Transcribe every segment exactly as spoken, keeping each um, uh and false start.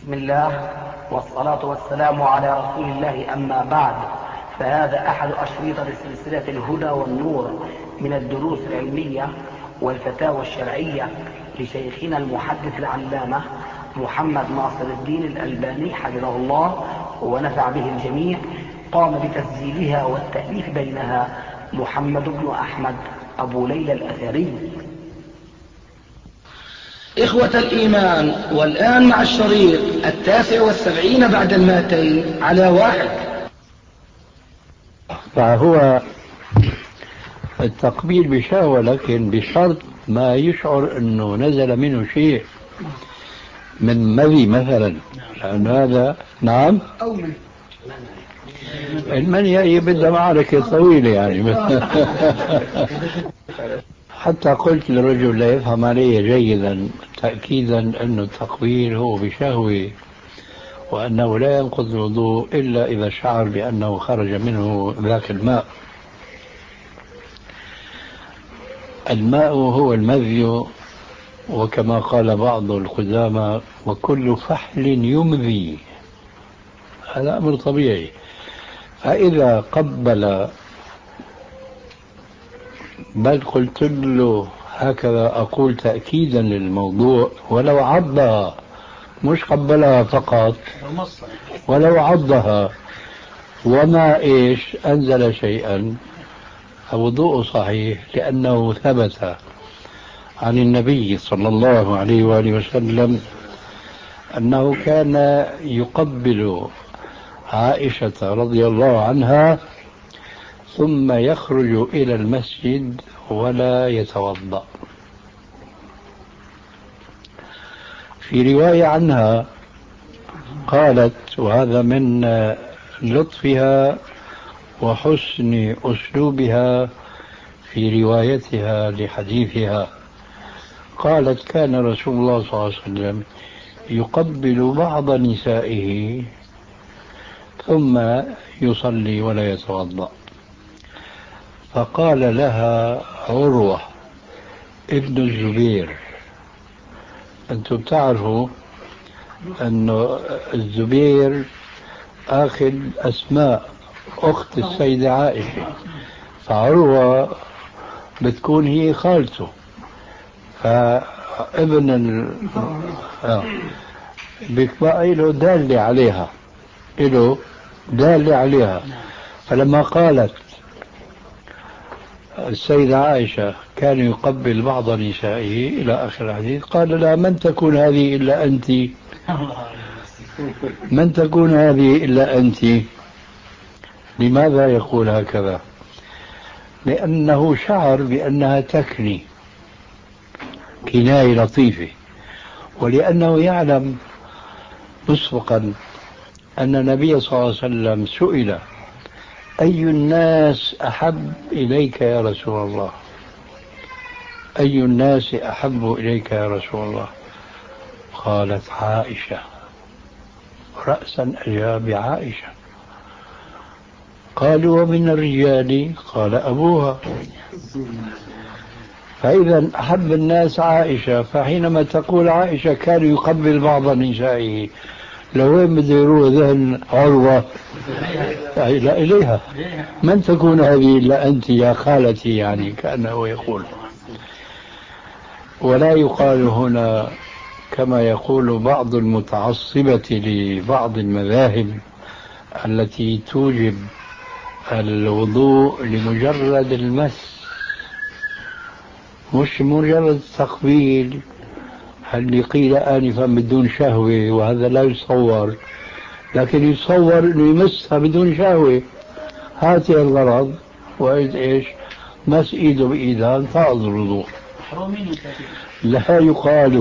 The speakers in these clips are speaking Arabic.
بسم الله والصلاة والسلام على رسول الله، أما بعد، فهذا أحد أشريط سلسلة الهدى والنور من الدروس العلمية والفتاوى الشرعية لشيخنا المحدث العلامة محمد ناصر الدين الألباني حفظه الله ونفع به الجميع. قام بتسجيلها والتأليف بينها محمد بن أحمد أبو ليلى الأثري. إخوة الإيمان، والآن مع الشريط التاسع والسبعين بعد المائتين على واحد. فهو التقبيل بشهوة، لكن بشرط ما يشعر أنه نزل منه شيء من مذي مثلا، لأن هذا نعم أو من المني بدها معركة طويلة يعني. حتى قلت للرجل لا يفهم علي جيدا تأكيدا أن التقبيل هو بشهوة، وأنه لا ينقض الوضوء إلا إذا شعر بأنه خرج منه ذاك الماء. الماء هو المذي، وكما قال بعض القدامى: وكل فحل يمذي. هذا أمر طبيعي. فإذا قبل، بل قلت له هكذا أقول تأكيدا للموضوع، ولو عضها، مش قبلها فقط، ولو عضها وما إيش أنزل شيئا، فوضوء صحيح، لأنه ثبت عن النبي صلى الله عليه وآله وسلم أنه كان يقبل عائشة رضي الله عنها ثم يخرج إلى المسجد ولا يتوضأ. في رواية عنها قالت، وهذا من لطفها وحسن أسلوبها في روايتها لحديثها، قالت: كان رسول الله صلى الله عليه وسلم يقبل بعض نسائه ثم يصلي ولا يتوضأ. فقال لها عروة ابن الزبير: أنتم بتعرفوا أن الزبير أخذ أسماء أخت السيدة عائشة، فعروة بتكون هي خالته، فابن ال... آه. بيبقى له دالة عليها، له دالة عليها. فلما قالت السيدة عائشة كان يقبل بعض نسائه إلى آخر الحديث، قال: لا، من تكون هذه إلا أنت، من تكون هذه إلا أنت. لماذا يقول هكذا؟ لأنه شعر بأنها تكني، كناية لطيفة، ولأنه يعلم مسبقا أن النبي صلى الله عليه وسلم سئل: أي الناس أحب إليك يا رسول الله؟ أي الناس أحب إليك يا رسول الله؟ قالت: عائشة. رأسا أجاب: عائشة. قالوا: ومن الرجال؟ قال: أبوها. فإذا أحب الناس عائشة، فحينما تقول عائشة كان يقبل بعض نسائه، لوين بده يروح ذهن عروة؟ إلى إليها. من تكون هذه إلا أنت يا خالتي، يعني كأنه يقول. ولا يقال هنا كما يقول بعض المتعصبة لبعض المذاهب التي توجب الوضوء لمجرد المس، مش مجرد تقبيل، اللي قيل آنفا بدون شهوة، وهذا لا يصور، لكن يتصور أنه يمسها بدون شهوة. هاتي الغرض، وإذ إيش مس إيده بإيدها انتقض الوضوء. لا يقال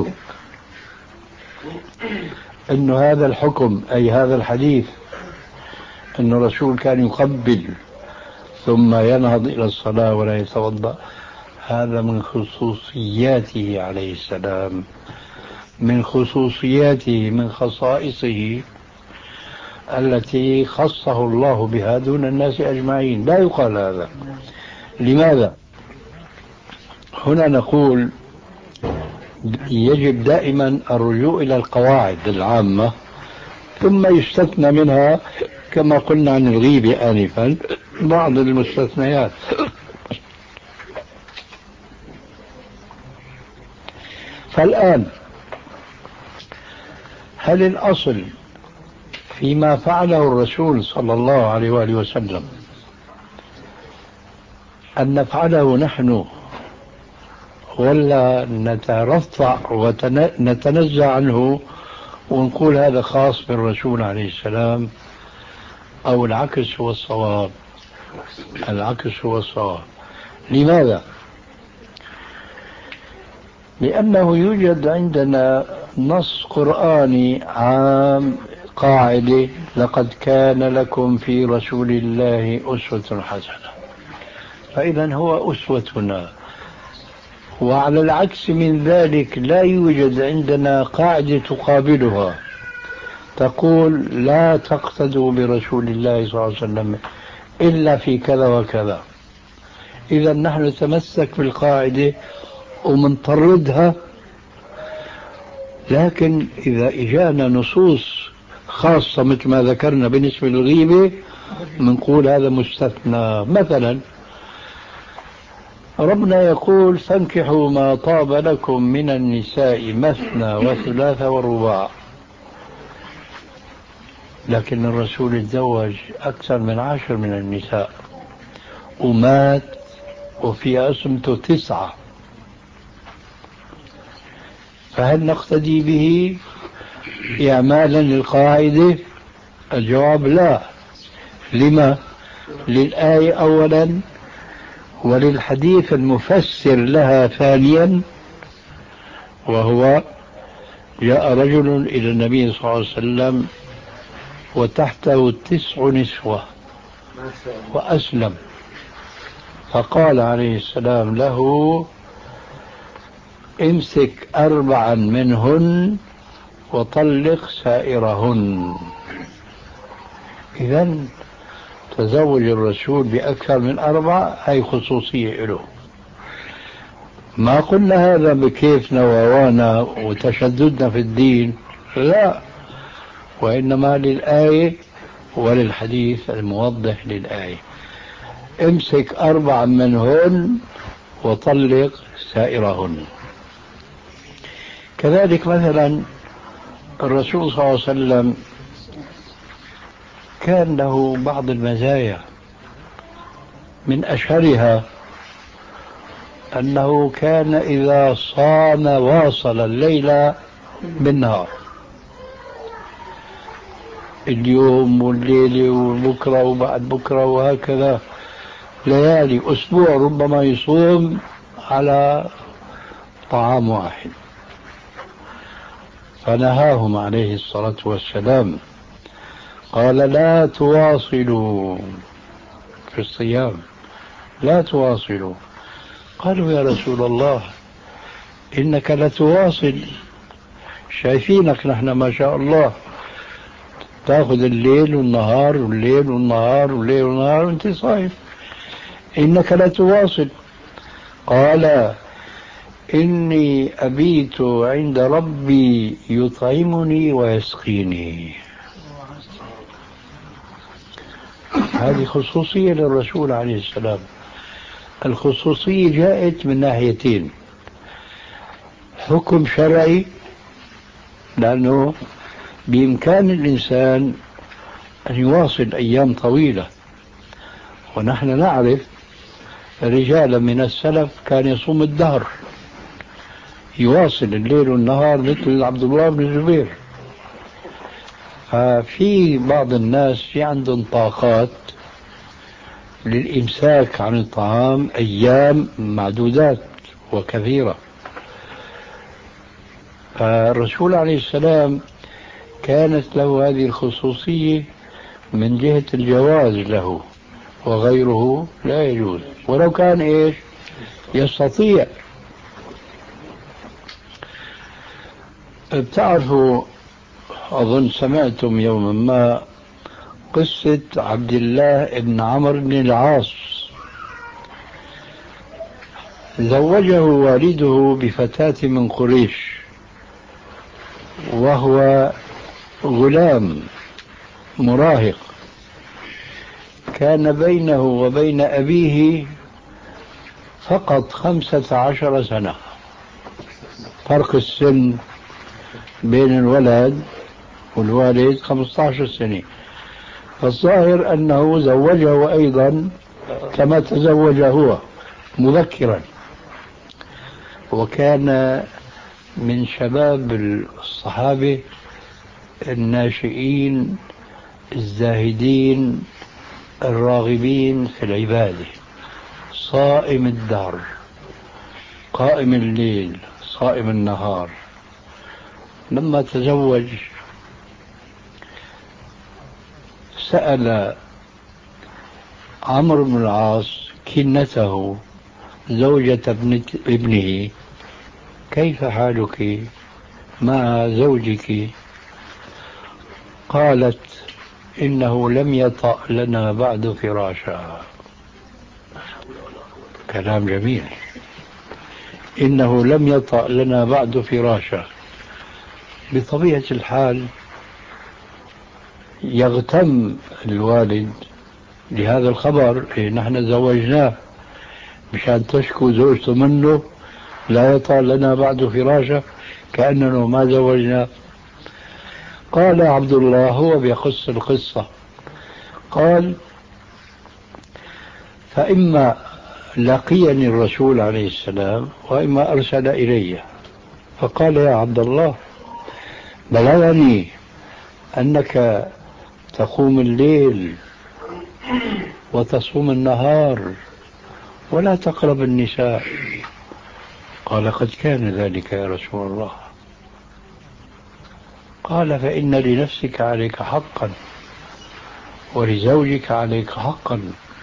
أن هذا الحكم، أي هذا الحديث، أن الرسول كان يقبل ثم ينهض إلى الصلاة ولا يتوضأ، هذا من خصوصياته عليه السلام، من خصوصياته، من خصائصه التي خصه الله بها دون الناس أجمعين. لا يقال هذا. لماذا؟ هنا نقول يجب دائما الرجوع إلى القواعد العامة ثم يستثنى منها كما قلنا عن الغيبة آنفا بعض المستثنيات. فالآن هل الأصل فيما فعله الرسول صلى الله عليه وآله وسلم أن نفعله نحن، ولا نترفع ونتنزع عنه ونقول هذا خاص بالرسول عليه السلام، أو العكس هو الصواب؟ العكس هو الصواب. لماذا؟ لأنه يوجد عندنا نص قرآني عام، قاعدة: لقد كان لكم في رسول الله أسوة حسنة. فإذا هو أسوتنا. وعلى العكس من ذلك لا يوجد عندنا قاعدة تقابلها تقول لا تقتدوا برسول الله صلى الله عليه وسلم إلا في كذا وكذا. إذا نحن نتمسك بالقاعدة ومنطردها، لكن إذا إجانا نصوص خاصة مثل ما ذكرنا بالنسبة للغيبة منقول هذا مستثنى. مثلا ربنا يقول: فانكحوا ما طاب لكم من النساء مثنى وثلاث ورباع. لكن الرسول تزوج أكثر من عشر من النساء ومات وفي أسمته تسعة. فهل نقتدي به إعمالا للقاعدة؟ الجواب لا. لما؟ للآية أولا، وللحديث المفسر لها ثانيا، وهو: جاء رجل إلى النبي صلى الله عليه وسلم وتحته تسع نسوة وأسلم، فقال عليه السلام له: امسك أربعا منهن وطلق سائرهن. إذن تزوج الرسول بأكثر من أربع، هي خصوصية له. ما قلنا هذا بكيفنا ووانا وتشددنا في الدين، لا، وإنما للآية وللحديث الموضح للآية: امسك أربعا منهن وطلق سائرهن. كذلك مثلا الرسول صلى الله عليه وسلم كان له بعض المزايا، من أشهرها أنه كان إذا صام واصل الليل بالنهار، اليوم والليلة وبكرة وبعد بكرة، وهكذا ليالي أسبوع ربما يصوم على طعام واحد. فنهاهم عليه الصلاة والسلام، قال: لا تواصلوا في الصيام، لا تواصلوا. قالوا: يا رسول الله إنك لتواصل، شايفينك نحن ما شاء الله تأخذ الليل والنهار والليل والنهار والليل والنهار وانت صايم، إنك لتواصل. قال: إني أبيت عند ربي يطعمني ويسقيني. هذه خصوصية للرسول عليه السلام. الخصوصية جاءت من ناحيتين: حكم شرعي، لأنه بإمكان الإنسان أن يواصل أيام طويلة، ونحن نعرف رجالا من السلف كان يصوم الدهر، يواصل الليل والنهار مثل عبد الله بن الزبير. ففي بعض الناس في عندهم طاقات للإمساك عن الطعام أيام معدودات وكثيرة. فالرسول عليه السلام كانت له هذه الخصوصية من جهة الجواز له، وغيره لا يجوز، ولو كان إيش يستطيع. بتعرفوا، أظن سمعتم يوما ما قصة عبد الله بن عمرو بن العاص. زوجه والده بفتاة من قريش وهو غلام، مراهق، كان بينه وبين أبيه فقط خمسة عشر سنة، فرق السن بين الولد والوالد خمسة عشر سنة. فالظاهر أنه زوجه أيضا كما تزوج هو مبكرا، وكان من شباب الصحابة الناشئين الزاهدين الراغبين في العبادة، صائم الدهر، قائم الليل، صائم النهار. لما تزوج سأل عمرو بن العاص كنته زوجة ابنه: كيف حالك مع زوجك؟ قالت: إنه لم يطأ لنا بعد فراشا. كلام جميل. إنه لم يطأ لنا بعد فراشا. بطبيعة الحال يغتم الوالد لهذا الخبر، إيه نحن زوجناه مشان تشكو زوجته منه لا يطأ لنا بعد فراشا، كأننا ما زوجنا. قال عبد الله هو بيقص القصة، قال: فإما لقيني الرسول عليه السلام وإما أرسل إلي، فقال: يا عبد الله، بلغني أنك تقوم الليل وتصوم النهار ولا تقرب النساء. قال: قد كان ذلك يا رسول الله. قال: فإن لنفسك عليك حقا ولزوجك عليك حقا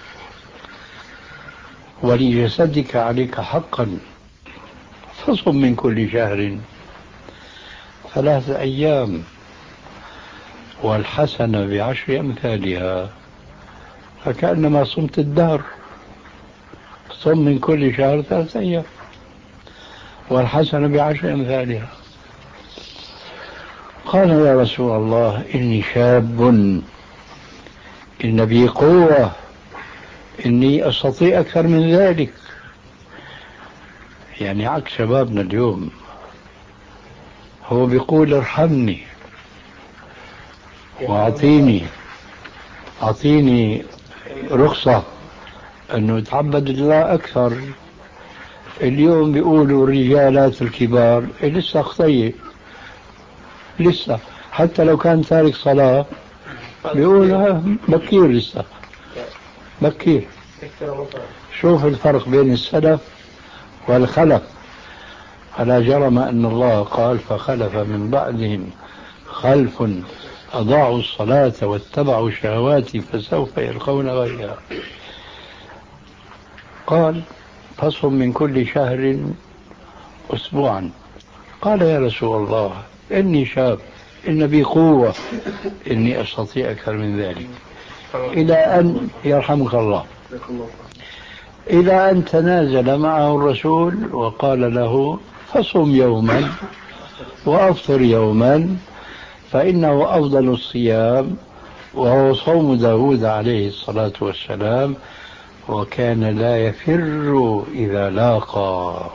ولجسدك عليك حقا، فصم من كل شهر ثلاث أيام والحسنة بعشر أمثالها، فكأنما صمت الدهر. صم من كل شهر ثلاث أيام والحسنة بعشر أمثالها. قال: يا رسول الله، إني شاب، إن بي قوة، إني أستطيع أكثر من ذلك. يعني عكس شبابنا اليوم، هو بيقول: ارحمني وأعطيني أعطيني رخصة أنه يتعبد الله أكثر. اليوم بيقولوا الرجالات الكبار إيه لسه خطية، لسه حتى لو كان تارك صلاة بيقول بكير، لسه بكير. شوف الفرق بين السلف والخلف. فلا جرم أن الله قال: فخلف من بعدهم خلف أضاعوا الصلاة واتبعوا الشهوات فسوف يلقون غيا. قال: فصم من كل شهر أسبوعا. قال: يا رسول الله، إني شاب، إن بي قوة، إني أستطيع أكثر من ذلك. إلى أن يرحمك الله، إلى أن تنازل معه الرسول وقال له: فصم يوما وأفطر يوما، فإنه أفضل الصيام، وهو صوم داود عليه الصلاة والسلام، وكان لا يفر إذا لاقى.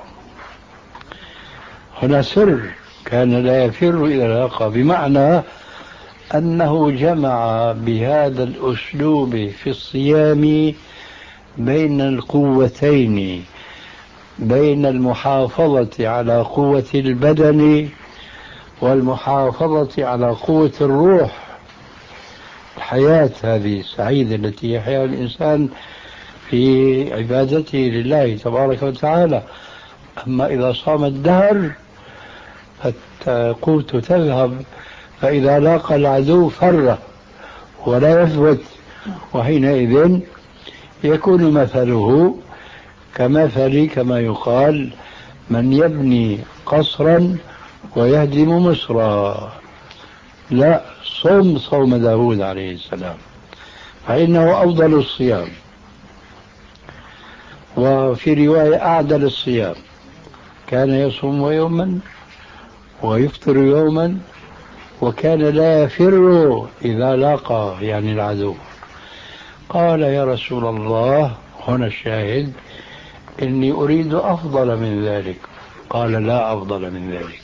هنا سر، كان لا يفر إذا لاقى، بمعنى أنه جمع بهذا الأسلوب في الصيام بين القوتين، بين المحافظة على قوة البدن والمحافظة على قوة الروح، الحياة هذه السعيدة التي يحيا الإنسان في عبادته لله تبارك وتعالى. أما إذا صام الدهر فالقوت تذهب، فإذا لاقى العدو فر ولا يثبت، وحينئذ يكون مثله كمثل كما يقال: من يبني قصرا ويهدم مصرا. لا، صوم صوم داود عليه السلام، فإنه أفضل الصيام. وفي رواية أعدل الصيام، كان يصوم يوما ويفطر يوما وكان لا يفر إذا لاقى يعني العدو. قال يا رسول الله، هنا الشاهد، إني أريد أفضل من ذلك. قال لا أفضل من ذلك،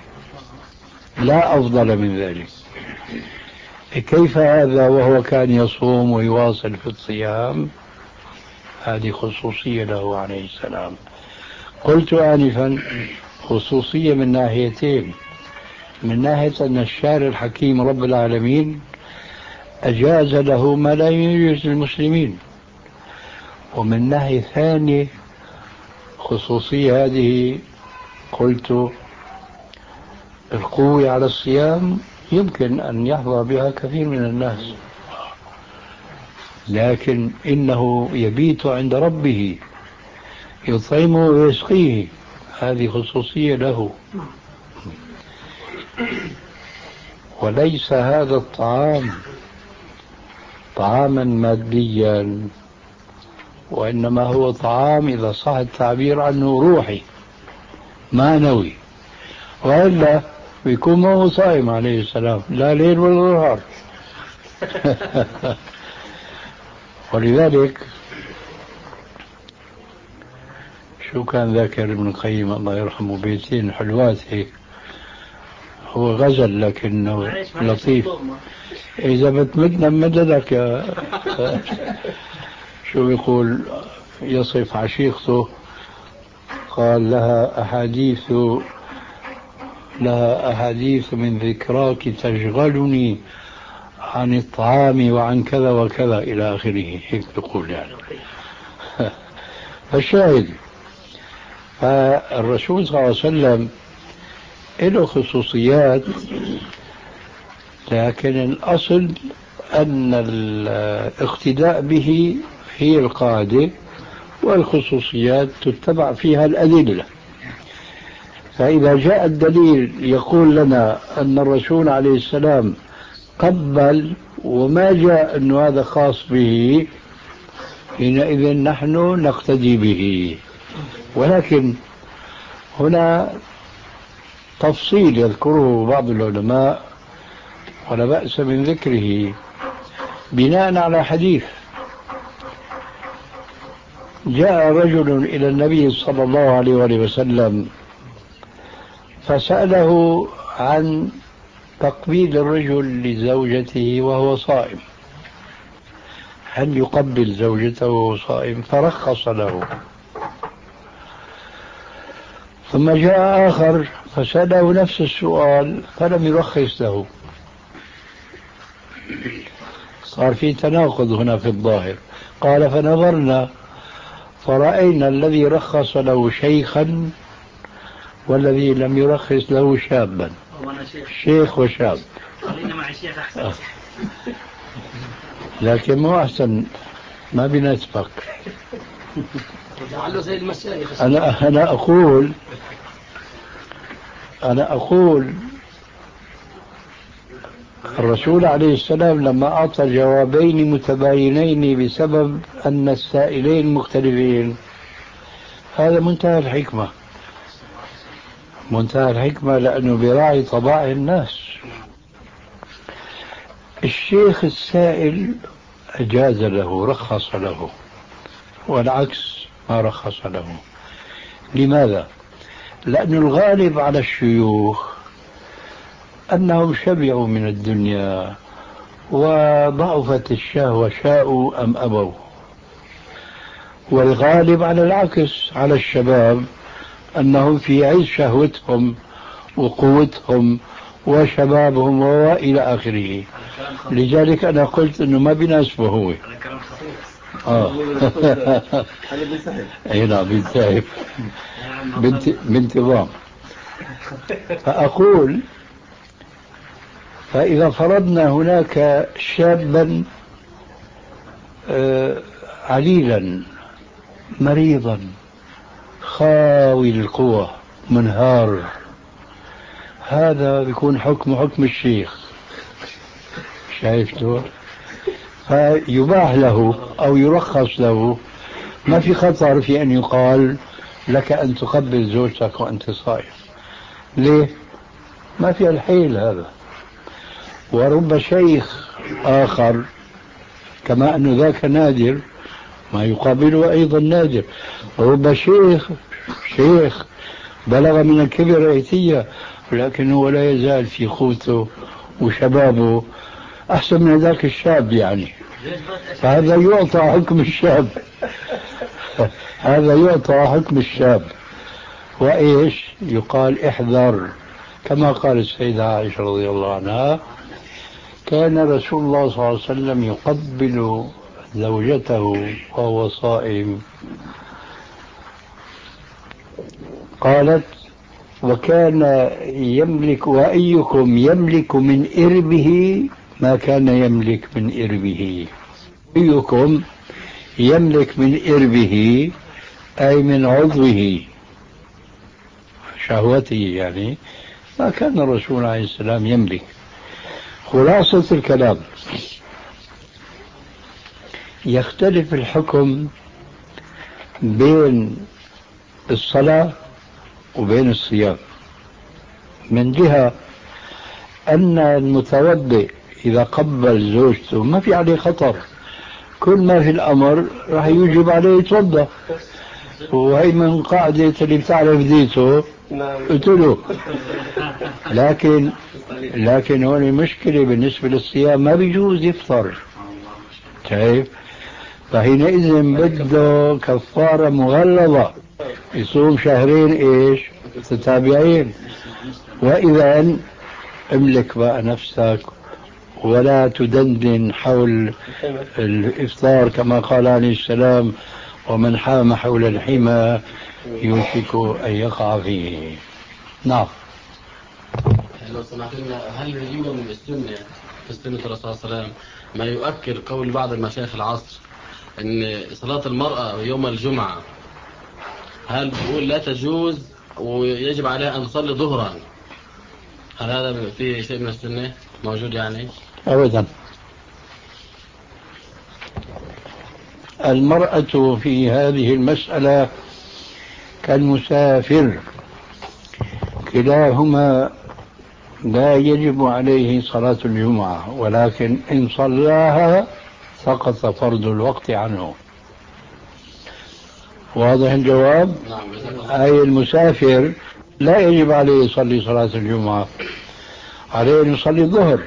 لا أفضل من ذلك. كيف هذا وهو كان يصوم ويواصل في الصيام؟ هذه خصوصية له عليه السلام. قلت آنفا خصوصية من ناحيتين: من ناحية أن الشارع الحكيم رب العالمين أجاز له ما لا يجوز للمسلمين، ومن ناحية ثانية خصوصية هذه قلت القوة على الصيام يمكن أن يحظى بها كثير من الناس، لكن إنه يبيت عند ربه يطعمه ويسقيه، هذه خصوصية له. وليس هذا الطعام طعاما ماديا، وإنما هو طعام إذا صح التعبير عنه روحي معنوي، وإلا بيكون ما هو صائم عليه السلام لا ليل ولا نهار. ولذلك شو كان ذاكر ابن القيم الله يرحمه بيتين حلوات هيك، هو غزل لكنه لطيف. إذا بتمدنا مددك يا شو بيقول، يصف عشيقته، قال لها أحاديث لها أحاديث من ذكراك تشغلني عن الطعام وعن كذا وكذا إلى آخره، هيك بيقول يعني. فالشاهد، فالرسول صلى الله عليه وسلم له خصوصيات، لكن الأصل أن الاقتداء به هي القاعدة، والخصوصيات تتبع فيها الأدلة. فإذا جاء الدليل يقول لنا أن الرسول عليه السلام قبل وما جاء أن هذا خاص به، حينئذ نحن نقتدي به. ولكن هنا تفصيل يذكره بعض العلماء ولا بأس من ذكره بناء على حديث. جاء رجل إلى النبي صلى الله عليه وآله وسلم فسأله عن تقبيل الرجل لزوجته وهو صائم، هل يقبل زوجته وهو صائم؟ فرخص له. ثم جاء آخر فسأله نفس السؤال فلم يرخص له. صار في تناقض هنا في الظاهر. قال فنظرنا فرأينا الذي رخص له شيخا والذي لم يرخص له شابا، شيخ وشاب. آه. لكن مو أحسن ما بنسبق. أنا أنا أقول أنا أقول الرسول عليه السلام لما أعطى جوابين متباينين بسبب أن السائلين مختلفين، هذا منتهى الحكمة، منتهى الحكمة، لأنه براعي طباع الناس. الشيخ السائل أجاز له، رخص له، والعكس ما رخص له. لماذا؟ لأن الغالب على الشيوخ أنهم شبعوا من الدنيا وضعفت الشهوة، شاءوا أم أبوا. والغالب على العكس على الشباب أنهم في عز شهوتهم وقوتهم وشبابهم وإلى آخره. لذلك أنا قلت أنه ما بيناسبه هو. آه. أي نعم بنسحب بانتظام. فأقول فإذا فرضنا هناك شابا عليلا مريضا خاوي القوة منهار، هذا بيكون حكم حكم الشيخ، شايف له؟ فيباح له أو يرخص له، ما في خطر في أن يقال لك أن تقبل زوجتك وأنت صائم. ليه؟ ما في الحيل هذا. ورب شيخ آخر، كما أن ذاك نادر ما يقابله أيضا نادر. رب شيخ شيخ بلغ من الكبر عتية، ولكنه لا يزال في قوته وشبابه أحسن من ذاك الشاب يعني. فهذا يعطى حكم الشاب هذا يعطى حكم الشاب. وإيش يقال؟ احذر، كما قال السيدة عائشة رضي الله عنها: كان رسول الله صلى الله عليه وسلم يقبل زوجته وهو صائم. قالت: وكان يملك وأيكم يملك من إربه ما كان يملك من إربه. أيكم يملك من إربه أي من عضوه شهوته يعني ما كان الرسول عليه السلام يملك. خلاصة الكلام: يختلف الحكم بين الصلاة وبين الصيام من جهة أن المتوضئ إذا قبل زوجته ما في عليه خطر، كل ما في الأمر راح يوجب عليه يتوضأ، وهي من قاعدة اللي بتعرف ديته قلت له. لكن لكن هون المشكلة بالنسبة للصيام ما بيجوز يفطر، شايف؟ فحينئذ بده كفارة مغلظة، يصوم شهرين ايش متتابعين. وإذا املك بقى نفسك ولا تدندن حول الإفطار، كما قال عليه السلام: ومن حام حول الحمى يوشك أن يقع فيه. نعم. لو سمحت لنا، هل يوجد من السنة في سنة الرسول صلى الله عليه وسلم ما يؤكد قول بعض المشايخ العصر أن صلاة المرأة يوم الجمعة هل بيقول لا تجوز ويجب عليها أن تصلي ظهرا؟ هل هذا في شيء من السنة موجود يعني؟ أبدا. المرأة في هذه المسألة كالمسافر، كلاهما لا يجب عليه صلاة الجمعة، ولكن إن صلاها سقط فرض الوقت عنه. واضح الجواب؟ أي المسافر لا يجب عليه يصلي صلاة الجمعة، عليه أن يصلي الظهر،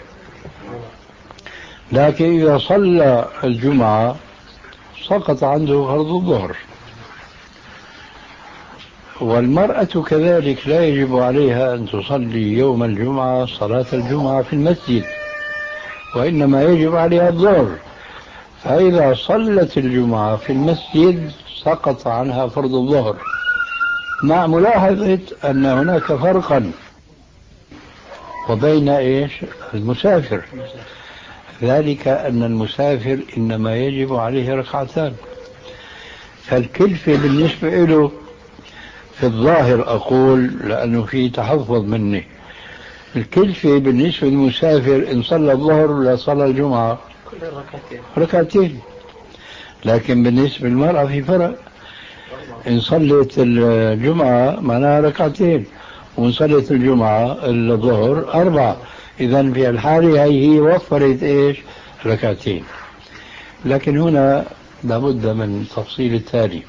لكن إذا صلى الجمعة سقط عنده فرض الظهر. والمرأة كذلك لا يجب عليها أن تصلي يوم الجمعة صلاة الجمعة في المسجد، وإنما يجب عليها الظهر، فإذا صلت الجمعة في المسجد سقط عنها فرض الظهر، مع ملاحظة أن هناك فرقا وبين إيش المسافر، ذلك أن المسافر إنما يجب عليه ركعتان، فالكلفة بالنسبة له في الظاهر أقول لأنه في تحفظ مني، الكلفة بالنسبة للمسافر إن صلى الظهر ولا صلى الجمعة ركعتين، لكن بالنسبة للمرأة في فرق، إن صلت الجمعة معناها ركعتين، وإن صلت الجمعة الظهر أربعة، إذن في الحالة هي هي وفرت إيش ركعتين. لكن هنا لابد من تفصيل التالي: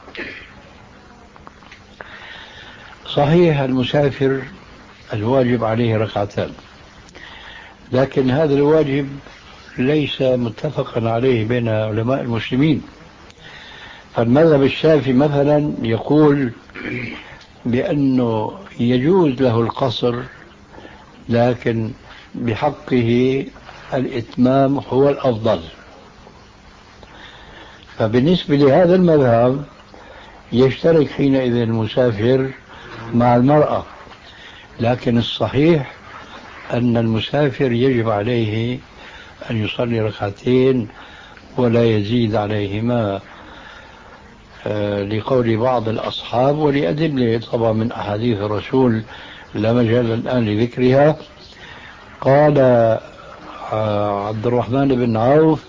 صحيح المسافر الواجب عليه ركعتان، لكن هذا الواجب ليس متفقا عليه بين علماء المسلمين. فالمذهب الشافعي مثلا يقول بأنه يجوز له القصر، لكن بحقه الإتمام هو الأفضل. فبالنسبة لهذا المذهب يشترك حينئذ المسافر مع المرأة، لكن الصحيح أن المسافر يجب عليه أن يصلي ركعتين ولا يزيد عليهما، لقول بعض الأصحاب ولأدلة طبعا من أحاديث الرسول لا مجال الآن لذكرها. قال عبد الرحمن بن عوف: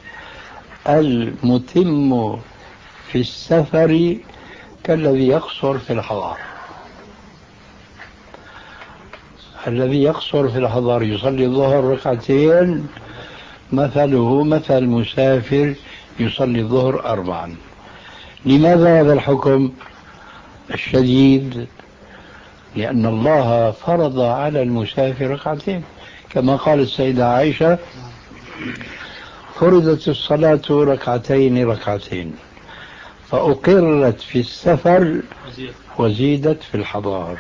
المتم في السفر كالذي يقصر في الحضر. الذي يقصر في الحضر يصلي الظهر ركعتين مثله مثل مسافر يصلي الظهر أربعا. لماذا هذا الحكم الشديد؟ لأن الله فرض على المسافر ركعتين، كما قال السيدة عائشة: فرضت الصلاة ركعتين ركعتين فأقرت في السفر وزيدت في الحضار.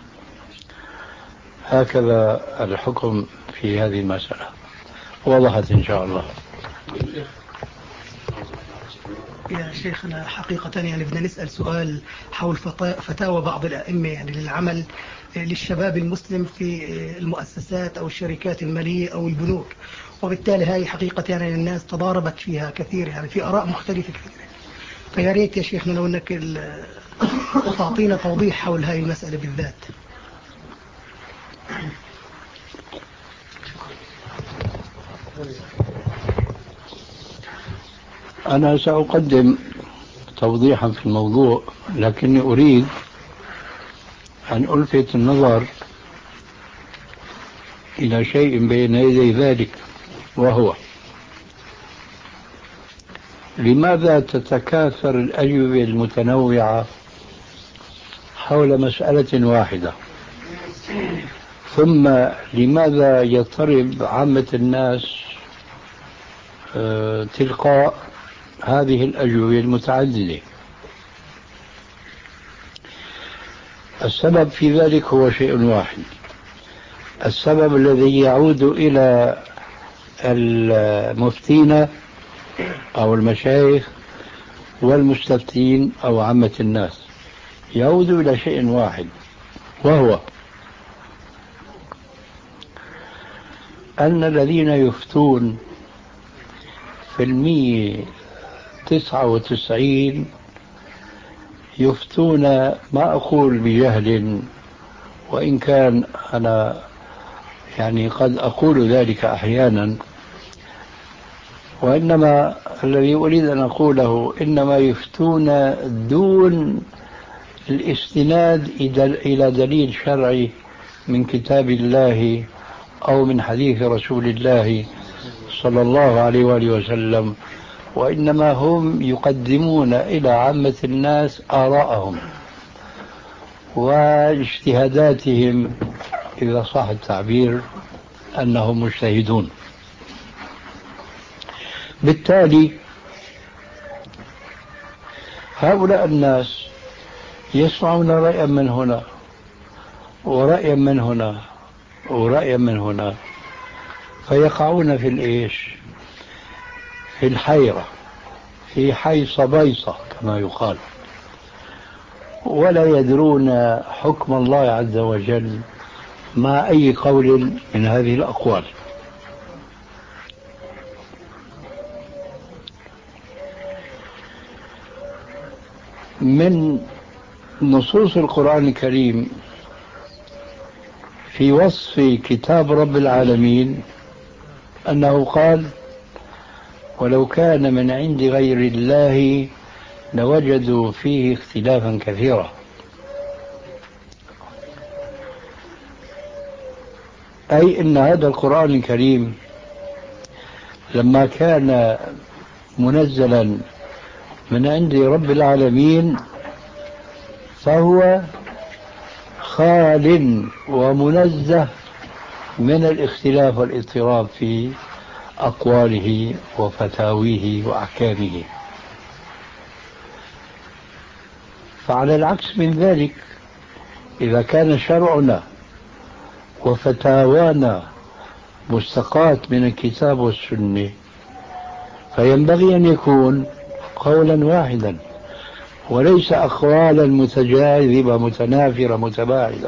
هكذا الحكم في هذه المسألة، وضحت إن شاء الله. يا شيخنا حقيقة يعني بدنا نسأل سؤال حول فتاوى بعض الأئمة يعني للعمل للشباب المسلم في المؤسسات أو الشركات المالية أو البنوك، وبالتالي هاي حقيقة يعني الناس تضاربت فيها كثير، يعني في آراء مختلفة كثير. فيا ريت يا شيخنا لو أنك تعطينا توضيح حول هاي المسألة بالذات. أنا سأقدم توضيحا في الموضوع، لكني أريد أن ألفت النظر إلى شيء بين يدي ذلك، وهو: لماذا تتكاثر الأجوبة المتنوعة حول مسألة واحدة، ثم لماذا يضطرب عامة الناس تلقاء هذه الأجوبة المتعددة؟ السبب في ذلك هو شيء واحد، السبب الذي يعود إلى المفتين أو المشايخ والمستفتين أو عامة الناس، يعود إلى شيء واحد، وهو أن الذين يفتون في المية تسعة وتسعين يفتون، ما أقول بجهل، وإن كان أنا يعني قد أقول ذلك أحيانا، وإنما الذي أريد أن أقوله إنما يفتون دون الاستناد إلى دليل شرعي من كتاب الله أو من حديث رسول الله صلى الله عليه وآله وسلم، وإنما هم يقدمون إلى عامة الناس آراءهم واجتهاداتهم، إذا صح التعبير أنهم مجتهدون. بالتالي هؤلاء الناس يسمعون رأيا من هنا ورأيا من هنا ورأيا من هنا، فيقعون في الإيش؟ في الحيرة، في حيصة بيصة كما يقال، ولا يدرون حكم الله عز وجل مع أي قول من هذه الأقوال. من نصوص القرآن الكريم في وصف كتاب رب العالمين أنه قال: ولو كان من عند غير الله لوجدوا فيه اختلافا كثيرا. أي إن هذا القرآن الكريم لما كان منزلا من عند رب العالمين فهو خال ومنزه من الاختلاف والاضطراب في أقواله وفتاويه وأحكامه. فعلى العكس من ذلك، إذا كان شرعنا وفتاوانا مستقاة من الكتاب والسنة فينبغي أن يكون قولا واحدا وليس أقوالا متجاذبة متنافرة متباعدة.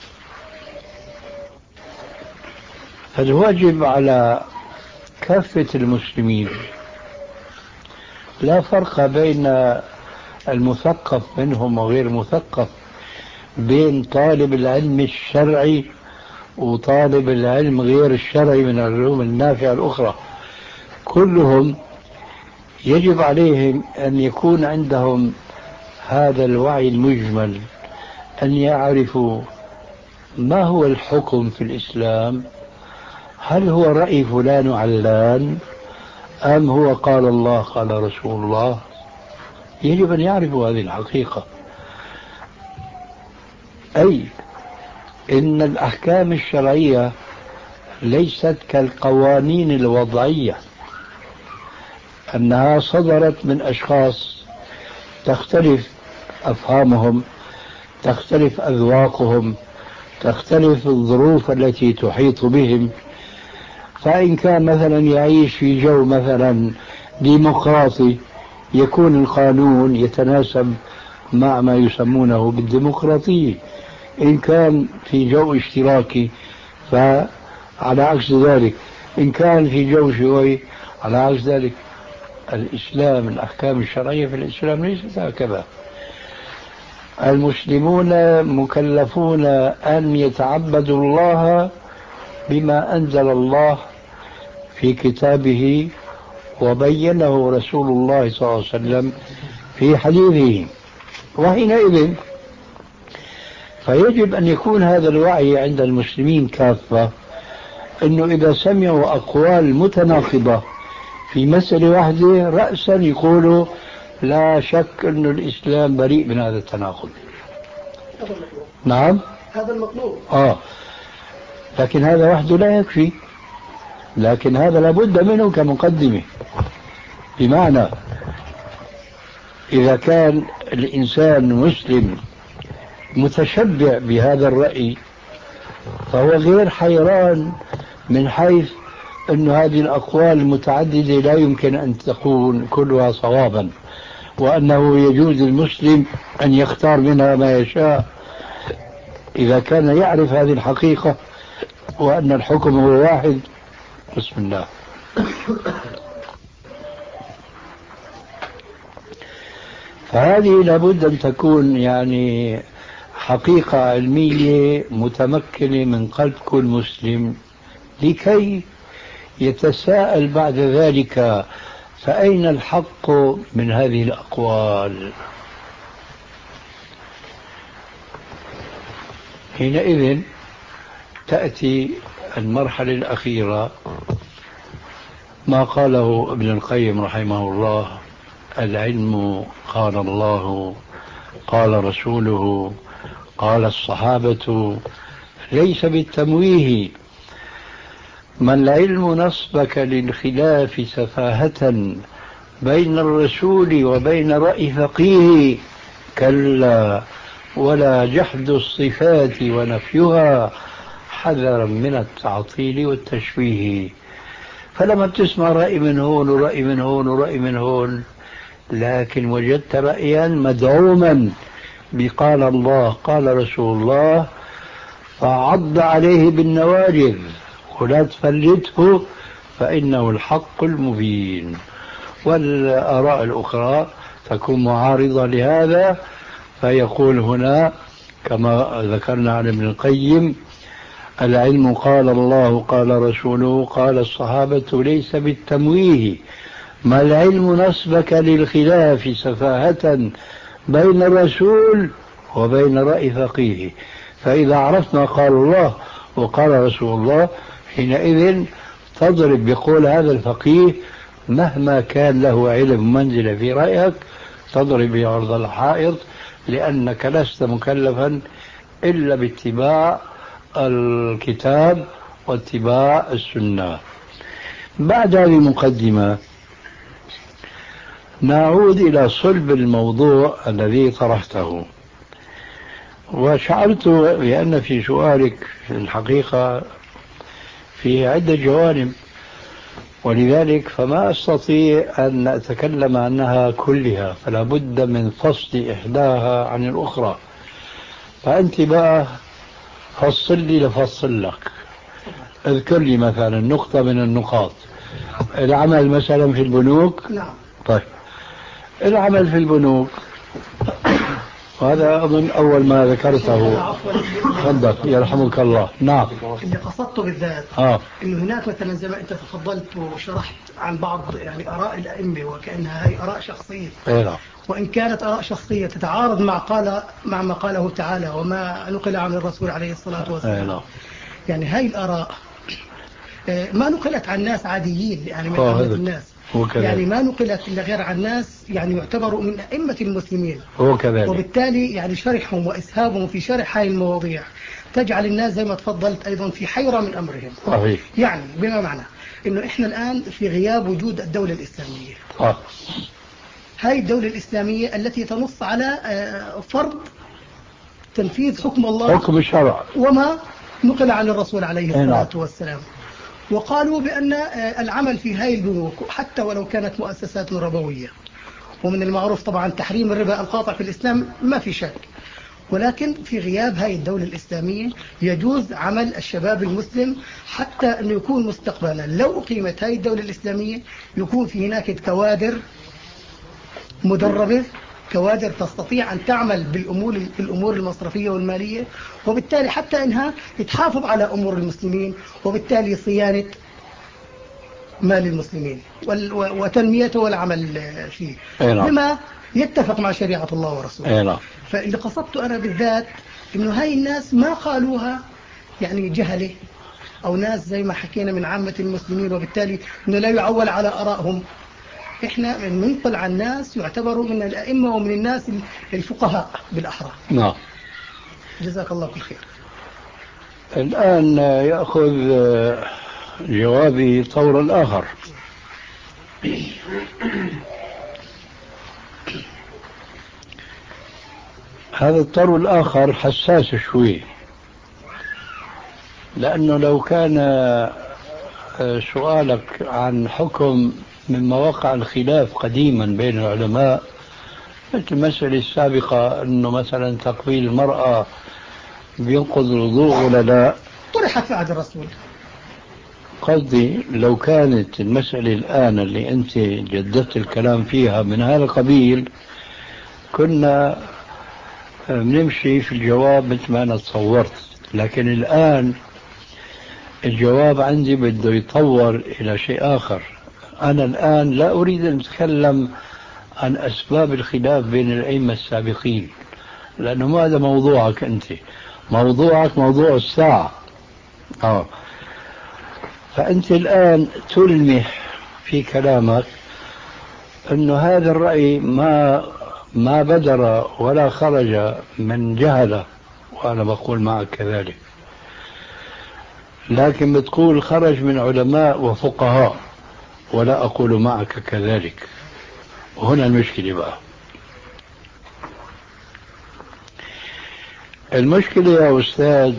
فالواجب على كافة المسلمين، لا فرق بين المثقف منهم وغير مثقف، بين طالب العلم الشرعي وطالب العلم غير الشرعي من العلوم النافعة الأخرى، كلهم يجب عليهم أن يكون عندهم هذا الوعي المجمل، أن يعرفوا ما هو الحكم في الإسلام؟ هل هو رأي فلان وعلان أم هو قال الله قال رسول الله؟ يجب أن يعرفوا هذه الحقيقة، أي إن الأحكام الشرعية ليست كالقوانين الوضعية، أنها صدرت من أشخاص تختلف أفهامهم، تختلف أذواقهم، تختلف الظروف التي تحيط بهم. فإن كان مثلا يعيش في جو مثلا ديمقراطي يكون القانون يتناسب مع ما يسمونه بالديمقراطية، إن كان في جو اشتراكي فعلى عكس ذلك، إن كان في جو شيوعي على عكس ذلك. الإسلام الأحكام الشرعية في الإسلام ليست هكذا. المسلمون مكلفون أن يتعبدوا الله بما أنزل الله في كتابه وبينه رسول الله صلى الله عليه وسلم في حديثه. وحينئذ فيجب أن يكون هذا الوعي عند المسلمين كافة، أنه إذا سمعوا أقوال متناقضة في مسألة واحدة رأسا يقولوا لا شك أن الإسلام بريء من هذا التناقض. هذا المطلوب. نعم هذا المطلوب. آه لكن هذا وحده لا يكفي، لكن هذا لابد منه كمقدمة. بمعنى إذا كان الإنسان مسلم متشبع بهذا الرأي فهو غير حيران من حيث أن هذه الأقوال المتعددة لا يمكن أن تكون كلها صوابا، وأنه يجوز للمسلم أن يختار منها ما يشاء إذا كان يعرف هذه الحقيقة وأن الحكم هو واحد. بسم الله. فهذه لابد أن تكون يعني حقيقة علمية متمكنة من قلب كل مسلم، لكي يتساءل بعد ذلك فأين الحق من هذه الأقوال. حينئذ تأتي المرحلة الأخيرة، ما قاله ابن القيم رحمه الله: العلم قال الله قال رسوله قال الصحابة ليس بالتمويه، ما العلم نصبك للخلاف سفاهة بين الرسول وبين رأي فقيه، كلا ولا جحد الصفات ونفيها حذرا من التعطيل والتشبيه. فلما تسمع رأي من هون ورأي من هون ورأي من هون، لكن وجدت رأيا مدعوما بقال الله قال رسول الله، فعض عليه بالنواجذ ولا تفلته، فإنه الحق المبين. والآراء الأخرى تكون معارضة لهذا، فيقول هنا كما ذكرنا عن ابن القيم: العلم قال الله قال رسوله قال الصحابة ليس بالتمويه، ما العلم نصبك للخلاف سفاهة بين الرسول وبين رأي فقيه. فإذا عرفنا قال الله وقال رسول الله، حينئذ تضرب بقول هذا الفقيه مهما كان له علم منزل في رأيك، تضرب بعرض الحائط، لأنك لست مكلفا إلا باتباع الكتاب واتباع السنة. بعد هذه المقدمة نعود إلى صلب الموضوع الذي طرحته. وشعرت بأن في سؤالك في الحقيقة فيه عدة جوانب، ولذلك فما أستطيع أن أتكلم عنها كلها، فلا بد من فصل إحداها عن الأخرى. فأنت بقى فصل لي لفصل لك. اذكر لي مثلا نقطة من النقاط. العمل مثلا في البنوك. نعم. طيب، العمل في البنوك وهذا أظن أول ما ذكرته. عفوا تفضل يرحمك الله. نعم. اللي قصدته بالذات آه. انه هناك مثلا زي ما انت تفضلت وشرحت عن بعض يعني اراء الائمه وكانها هي اراء شخصيه، إيه نعم. وان كانت اراء شخصيه تتعارض مع قال مع ما قاله تعالى وما نقل عن الرسول عليه الصلاه إيه والسلام. نعم. يعني هاي الاراء آه، ما نقلت عن ناس عاديين يعني من آه، عامة هذا الناس، هو كذلك. يعني ما نقلت إلا غير عن ناس يعني يعتبروا من أئمة المسلمين، هو كذلك. وبالتالي يعني شرحهم وإسهابهم في شرح هاي المواضيع تجعل الناس زي ما تفضلت أيضا في حيرة من أمرهم. صحيح. يعني بما معنى إنه إحنا الآن في غياب وجود الدولة الإسلامية. آه. هاي الدولة الإسلامية التي تنص على آه، فرض تنفيذ حكم الله حكم الشرع وما نقل عن الرسول عليه إيه نعم. الصلاة والسلام. وقالوا بأن آه، العمل في هاي البنوك حتى ولو كانت مؤسسات ربوية، ومن المعروف طبعا تحريم الربا القاطع في الإسلام ما في شك، ولكن في غياب هاي الدولة الإسلامية يجوز عمل الشباب المسلم حتى أنه يكون مستقبلا لو أقيمت هاي الدولة الإسلامية يكون في هناك كوادر مدربة، كوادر تستطيع أن تعمل بالأمور, بالأمور المصرفية والمالية، وبالتالي حتى إنها تحافظ على أمور المسلمين وبالتالي صيانة مال المسلمين وتنميته والعمل فيه بما يتفق مع شريعة الله ورسوله. فاللي قصدت أنا بالذات إنه هاي الناس ما قالوها يعني جهله أو ناس زي ما حكينا من عامة المسلمين، وبالتالي إنه لا يعول على آرائهم. إحنا ننقل عن ناس يعتبروا من الأئمة ومن الناس الفقهاء بالأحرى. نعم. جزاك الله كل خير. الآن يأخذ جوابي طورا آخر. هذا الطور الآخر حساس شوي، لأنه لو كان سؤالك عن حكم من مواقع الخلاف قديما بين العلماء مثل المسألة السابقة أنه مثلا تقبيل المرأة بينقض الوضوء ولا لا، طرحت في عهد الرسول. قصدي لو كانت المسألة الآن اللي أنت جددت الكلام فيها من هذا القبيل كنا بنمشي في الجواب مثل ما أنا تصورت، لكن الآن الجواب عندي بده يطور إلى شيء آخر. أنا الآن لا أريد أن أتكلم عن أسباب الخلاف بين الأئمة السابقين، لأنه ما هذا موضوعك أنت، موضوعك موضوع الساعة. آه. فأنت الآن تلمح في كلامك أنه هذا الرأي ما ما بدر ولا خرج من جهله، وأنا بقول معك كذلك، لكن بتقول خرج من علماء وفقهاء، ولا أقول معك كذلك. وهنا المشكلة بقى. المشكلة يا أستاذ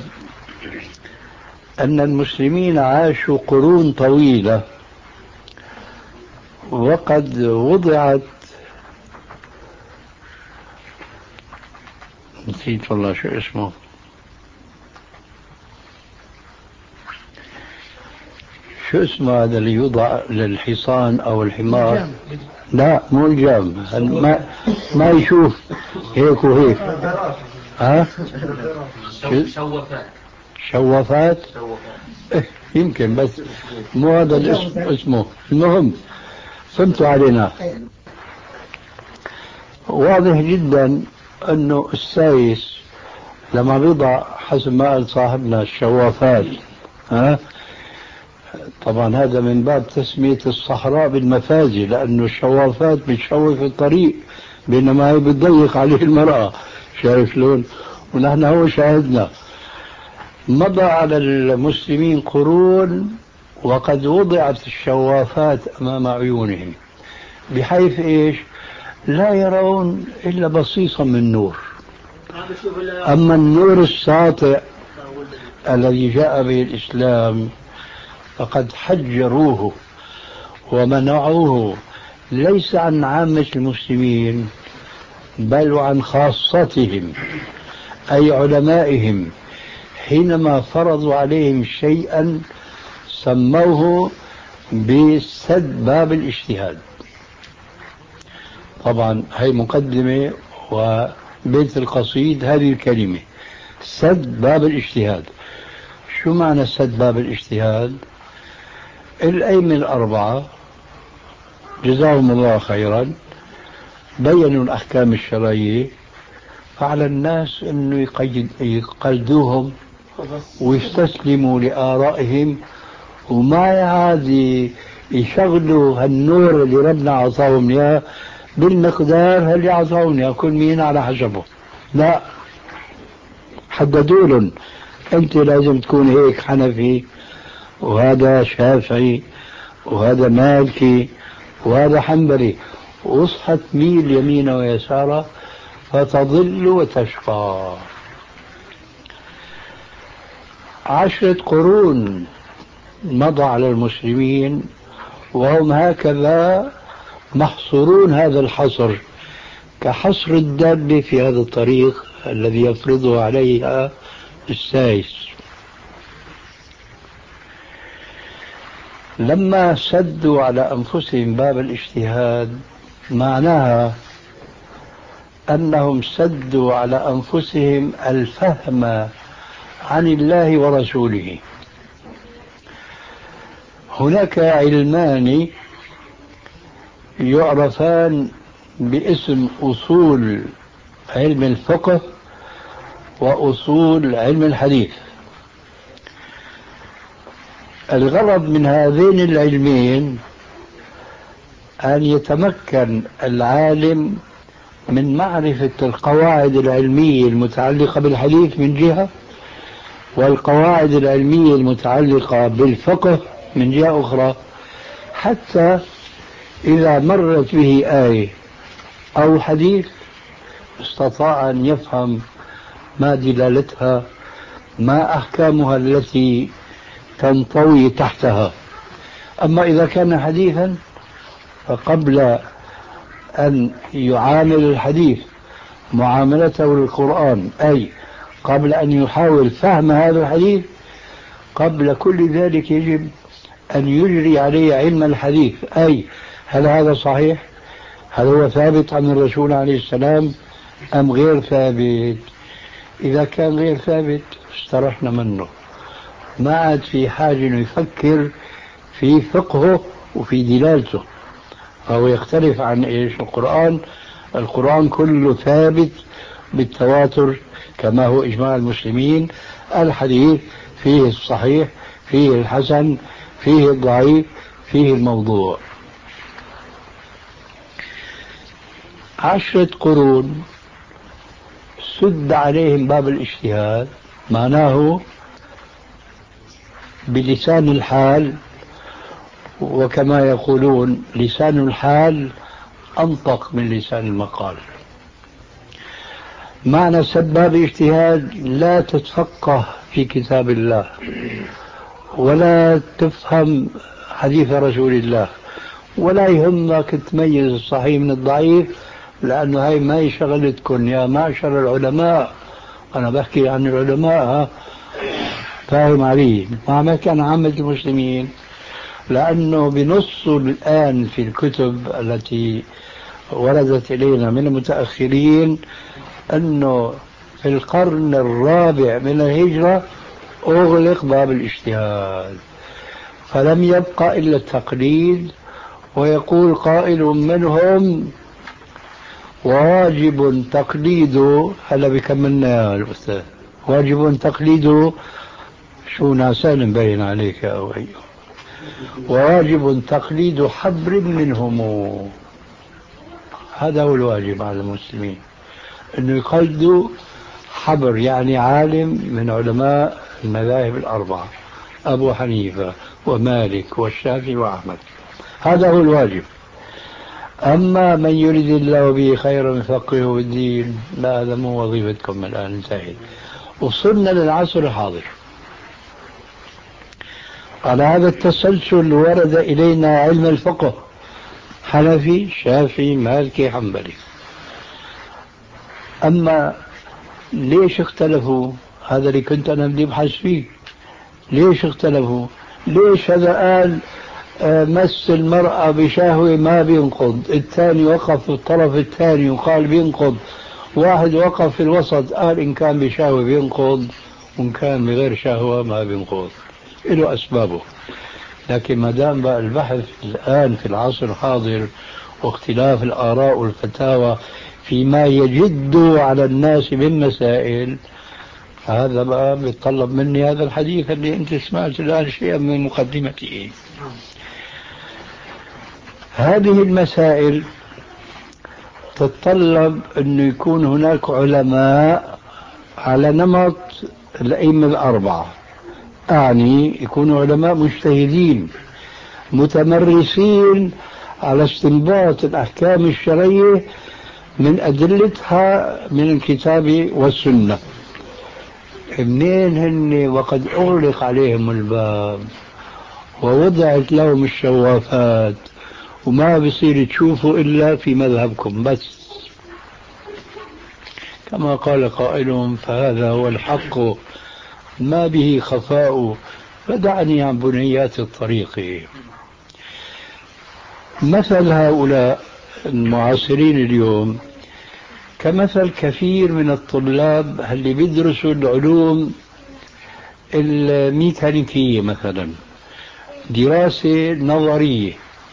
أن المسلمين عاشوا قرون طويلة وقد وضعت، نسيت والله شو اسمه، شو اسمه هذا اللي يوضع للحصان أو الحمار؟ الجام. لا مو الجام، ما, ما يشوف هيك وهيك. ها؟ شوفات. شوفات؟ إيه يمكن، بس مو هذا الاسم اسمه. المهم فهمتوا علينا. واضح جدا أنه السايس لما بيضع حسب ما قال صاحبنا الشوافات، ها، طبعا هذا من باب تسمية الصحراء بالمفازي، لأنه الشوافات بتشوف الطريق بينما هي بتضيق عليه المرأة. شايف شلون؟ ونحن هو شاهدنا. مضى على المسلمين قرون وقد وضعت الشوافات أمام عيونهم بحيث إيش؟ لا يرون إلا بصيصا من نور. أما النور الساطع الذي جاء به الإسلام فقد حجروه ومنعوه ليس عن عامة المسلمين بل وعن خاصتهم أي علمائهم، حينما فرضوا عليهم شيئا سموه بسد باب الاجتهاد. طبعا هي مقدمة بيت القصيد هذه الكلمة: سد باب الاجتهاد. شو معنى سد باب الاجتهاد؟ الأئمة الأربعة جزاهم الله خيرا بينوا الأحكام الشرعية، فعلى الناس أنه يقيد يقلدوهم ويستسلموا لآرائهم، وما يعاد يشغلوا هالنور اللي ربنا عطاهم إياه بالمقدار اللي عطاهم إياه، كل مين على حسبه. لا، حددوا لهم: أنت لازم تكون هيك حنفي، وهذا شافعي، وهذا مالكي، وهذا حنبلي، واصحى تميل يمينا ويسارا فتضل وتشقى. عشرة قرون مضى على المسلمين وهم هكذا محصورون هذا الحصر، كحصر الدابة في هذا الطريق الذي يفرضه عليها السائس. لما سدوا على أنفسهم باب الاجتهاد معناها أنهم سدوا على أنفسهم الفهم عن الله ورسوله. هناك علمان يعرفان باسم أصول علم الفقه وأصول علم الحديث. الغرض من هذين العلمين أن يتمكن العالم من معرفة القواعد العلمية المتعلقة بالحديث من جهة، والقواعد العلمية المتعلقة بالفقه من جهة أخرى، حتى إذا مرت به آية أو حديث استطاع أن يفهم ما دلالتها، ما أحكامها التي تنطوي تحتها. أما إذا كان حديثا فقبل أن يعامل الحديث معاملته للقرآن، أي قبل أن يحاول فهم هذا الحديث، قبل كل ذلك يجب أن يجري عليه علم الحديث، أي هل هذا صحيح؟ هل هو ثابت عن الرسول عليه السلام أم غير ثابت؟ إذا كان غير ثابت استرحنا منه، ما عاد في حاجة أنه يفكر في فقهه وفي دلالته. فهو يختلف عن إيش؟ القرآن. القرآن كله ثابت بالتواتر كما هو إجماع المسلمين. الحديث فيه الصحيح، فيه الحسن، فيه الضعيف، فيه الموضوع. عشرة قرون سد عليهم باب الاجتهاد، معناه بلسان الحال، وكما يقولون لسان الحال أنطق من لسان المقال. معنى سد باب الاجتهاد: لا تتفقه في كتاب الله، ولا تفهم حديث رسول الله، ولا يهمك تميز الصحيح من الضعيف، لأنه هاي ما شغلتكم يا معشر العلماء. أنا بحكي عن العلماء، فاهم علي؟ ما كان عامة المسلمين، لأنه بنصوا الآن في الكتب التي وردت إلينا من المتأخرين أنه في القرن الرابع من الهجرة أغلق باب الاجتهاد، فلم يبقى إلا التقليد. ويقول قائل منهم: واجب تقليده، هلا بكملنا يا الأستاذ، واجب تقليده شو ناسان مبين عليك يا أوي، وواجب تقليد حبر منهم. هذا هو الواجب على المسلمين، أنه يقلدوا حبر، يعني عالم من علماء المذاهب الأربعة: أبو حنيفة ومالك والشافعي وأحمد. هذا هو الواجب. أما من يريد الله به خيرا يفقهه بالدين، لا، هذا مو وظيفتكم الآن، انتهت. وصلنا للعصر الحاضر. على هذا التسلسل ورد إلينا علم الفقه: حنفي، شافعي، مالكي، حنبلي. أما ليش اختلفوا؟ هذا اللي كنت أنا بدي أبحث فيه. ليش اختلفوا؟ ليش هذا قال مس المرأة بشهوة ما بينقض، الثاني وقف في الطرف الثاني وقال بينقض، واحد وقف في الوسط قال إن كان بشهوة بينقض وإن كان بغير شهوة ما بينقض، له أسبابه. لكن ما دام بقى البحث الآن في العصر الحاضر واختلاف الآراء والفتاوى فيما يجد على الناس من مسائل، هذا بقى بيتطلب مني هذا الحديث اللي أنت سمعت الآن شيئا من مقدمته. هذه المسائل تتطلب أن يكون هناك علماء على نمط الأئمة الأربعة، أعني يكونوا علماء مجتهدين متمرسين على استنباط الأحكام الشرعية من أدلتها من الكتاب والسنة. منين هن وقد أغلق عليهم الباب ووضعت لهم الشوافات وما بصير تشوفوا إلا في مذهبكم بس، كما قال قائلهم فهذا هو الحق ما به خفاء فدعني عن بنيات الطريق. مثل هؤلاء المعاصرين اليوم كمثل كثير من الطلاب اللي بيدرسوا العلوم الميكانيكية مثلا، دراسة نظرية،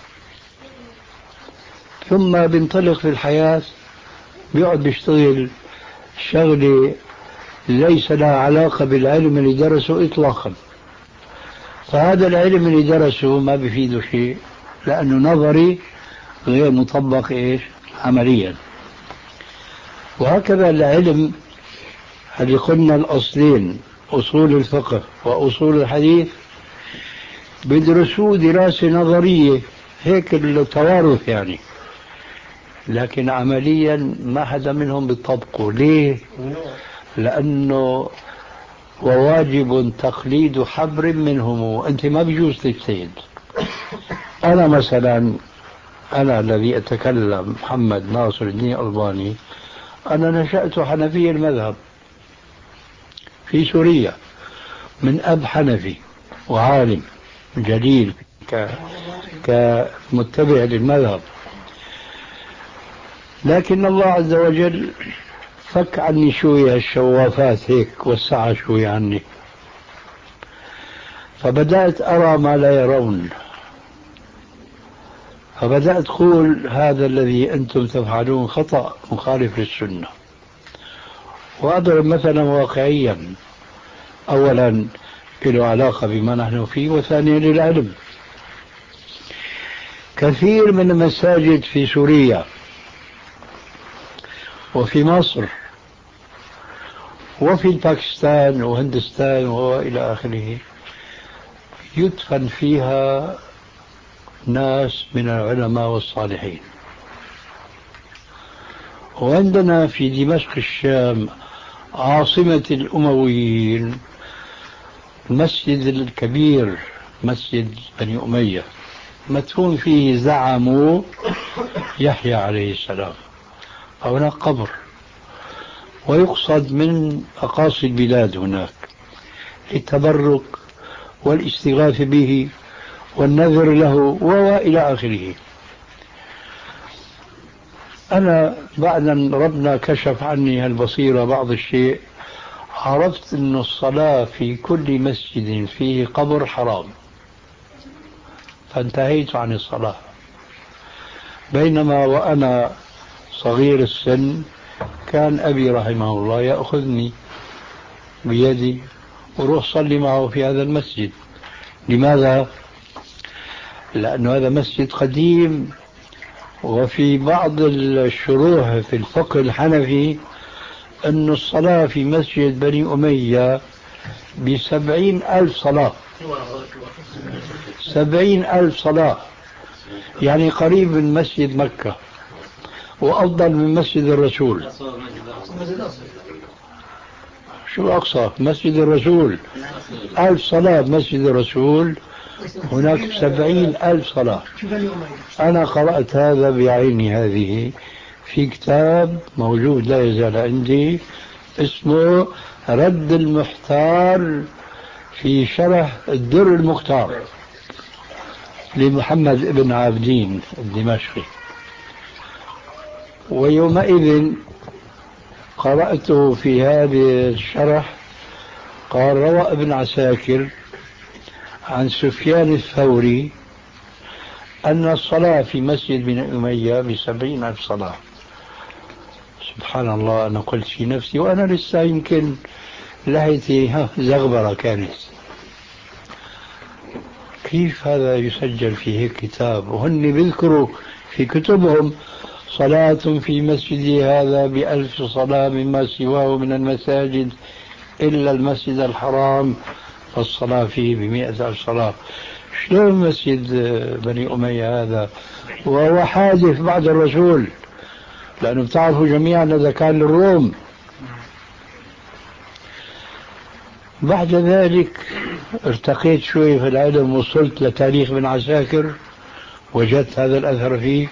ثم بينطلق في الحياة بيقعد بيشتغل شغلة ليس لها علاقة بالعلم اللي درسه إطلاقا، فهذا العلم اللي درسه ما بيفيده شيء لأنه نظري غير مطبق إيش عمليا. وهكذا العلم اللي قلنا الأصلين أصول الفقه وأصول الحديث بيدرسوه دراسة نظرية هيك التوارث يعني، لكن عمليا ما حدا منهم بيطبقه. ليه؟ لأنه وواجب تقليد حبر منهم، أنت ما بيجوز تجتهد. أنا مثلا أنا الذي أتكلم محمد ناصر الدين الألباني، أنا نشأت حنفي المذهب في سوريا من أب حنفي وعالم جليل كمتبع للمذهب، لكن الله عز وجل فك عني شوية الشوافات هيك، وسع شوية عني، فبدأت أرى ما لا يرون، فبدأت أقول هذا الذي أنتم تفعلون خطأ مخالف للسنة. وأضرب مثلا واقعيا، أولا له علاقة بما نحن فيه، وثانيا للعلم. كثير من المساجد في سوريا وفي مصر وفي باكستان وهندستان وإلى آخره يدفن فيها ناس من العلماء والصالحين. وعندنا في دمشق الشام عاصمة الأمويين المسجد الكبير مسجد بني أمية مدفون فيه زعموا يحيى عليه السلام، هناك قبر، ويقصد من أقاصي البلاد هناك للتبرك والاستغاثة به والنذر له وإلى آخره. أنا بعد أن ربنا كشف عني هالبصيرة بعض الشيء عرفت أن الصلاة في كل مسجد فيه قبر حرام، فانتهيت عن الصلاة. بينما وأنا صغير السن كان أبي رحمه الله يأخذني بيدي وروح صلي معه في هذا المسجد. لماذا؟ لأن هذا مسجد قديم، وفي بعض الشروح في الفقه الحنفي أن الصلاة في مسجد بني أمية بسبعين ألف صلاة، سبعين ألف صلاة، يعني قريب من مسجد مكة وأفضل من مسجد الرسول. شو الأقصى؟ مسجد الرسول ألف صلاة، مسجد الرسول هناك سبعين ألف صلاة. أنا قرأت هذا بعيني هذه في كتاب موجود لا يزال عندي اسمه رد المحتار في شرح الدر المختار لمحمد ابن عابدين الدمشقي. ويومئذ قرأته في هذا الشرح. قال: روى ابن عساكر عن سفيان الثوري أن الصلاة في مسجد بن أمية بسبعين ألف صلاة. سبحان الله، أنا قلت في نفسي وأنا لسه يمكن لحيتي زغبرة كانت، كيف هذا يسجل في هيك كتاب؟ وهن بيذكروا في كتبهم صلاة في مسجد هذا بألف صلاة مما سواه من المساجد إلا المسجد الحرام فالصلاة فيه بمئة ألف صلاة. شلون مسجد بني أمية هذا وهو حادث بعد الرسول؟ لأنه بتعرفوا جميعا هذا كان للروم. بعد ذلك ارتقيت شوي في العلم، وصلت لتاريخ ابن عساكر، وجدت هذا الأثر فيه،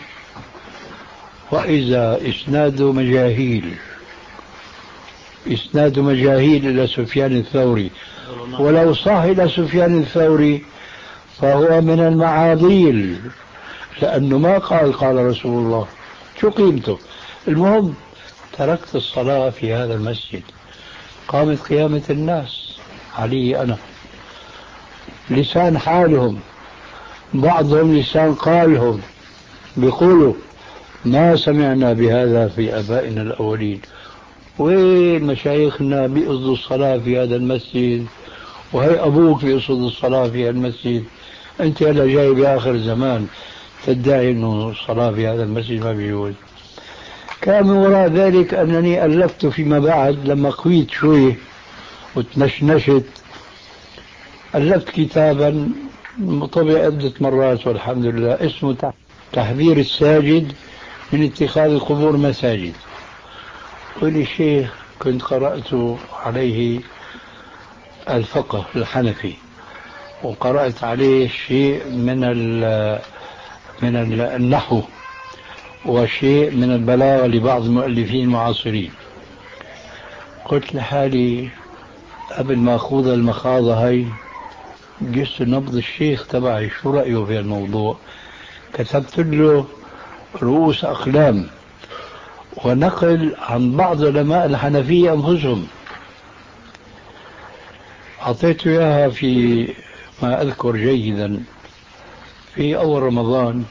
وإذا إسناد مجاهيل إسناد مجاهيل إلى سفيان الثوري، ولو صح إلى سفيان الثوري فهو من المعاضيل، لأنه ما قال قال رسول الله، شو قيمته؟ المهم تركت الصلاة في هذا المسجد، قامت قيامة الناس علي أنا، لسان حالهم، بعضهم لسان قالهم، بيقولوا ما سمعنا بهذا في آبائنا الأولين، وين مشايخنا بيقصدوا الصلاة في هذا المسجد، وهي أبوك بيقصد الصلاة في المسجد، أنت هلا جاي بآخر زمان تدعي أنه الصلاة في هذا المسجد ما بيجوز. كان من وراء ذلك أنني ألفت فيما بعد لما قويت شوي وتنشنشت، ألفت كتابا طبع عدة مرات والحمد لله، اسمه تحذير الساجد من اتخاذ القبور مساجد. ولي شيخ كنت قرأت عليه الفقه الحنفي، وقرأت عليه شيء من من النحو وشيء من البلاغة لبعض المؤلفين المعاصرين. قلت لحالي قبل ما أخوض المخاضة هاي جس نبض الشيخ تبعي شو رأيه في الموضوع. كتبت له رؤوس أقلام ونقل عن بعض علماء الحنفية أنفسهم، أعطيته إياها في ما أذكر جيدا في أول رمضان.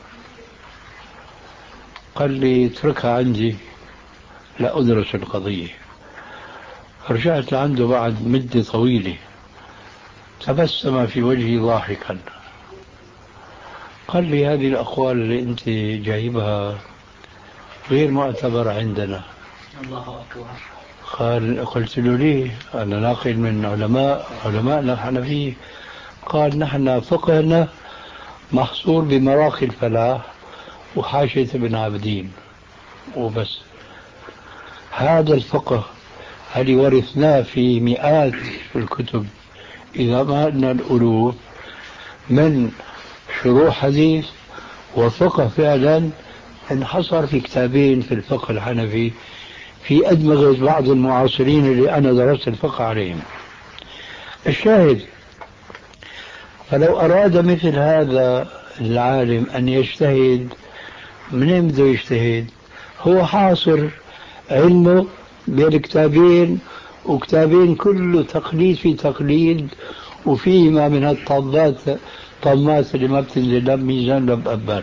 قال لي اتركها عندي لا أدرس القضية. رجعت لعنده بعد مدة طويلة، تبسم في وجهي ضاحكا، قال لي هذه الأقوال اللي أنت جايبها غير معتبرة عندنا. الله أكبر. قال قلت له ليه؟ أنا ناقل من علماء علماءنا الحنفية. قال نحن فقهنا محصور بمراقي الفلاح وحاشية ابن عابدين وبس. هذا الفقه هل ورثناه في مئات الكتب إذا ما أن الألوف من شروح حديث وفقه فعلا انحصر في كتابين في الفقه الحنفي في أدمغة بعض المعاصرين اللي أنا درست الفقه عليهم. الشاهد، فلو أراد مثل هذا العالم أن يجتهد، من بده يجتهد؟ هو حاصر علمه بالكتابين، وكتابين كله تقليد في تقليد، وفيهما من الطمات طمات اللي ما بتنزل لا بميزان لا بأبان.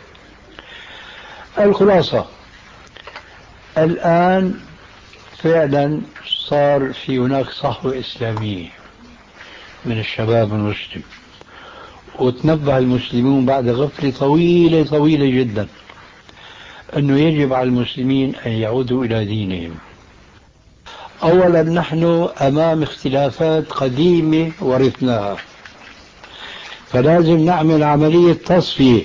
الخلاصة الآن فعلا صار في هناك صحوة إسلامية من الشباب المسلم، وتنبه المسلمون بعد غفلة طويلة طويلة جدا أنه يجب على المسلمين أن يعودوا إلى دينهم. أولا نحن أمام اختلافات قديمة ورثناها، فلازم نعمل عملية تصفية،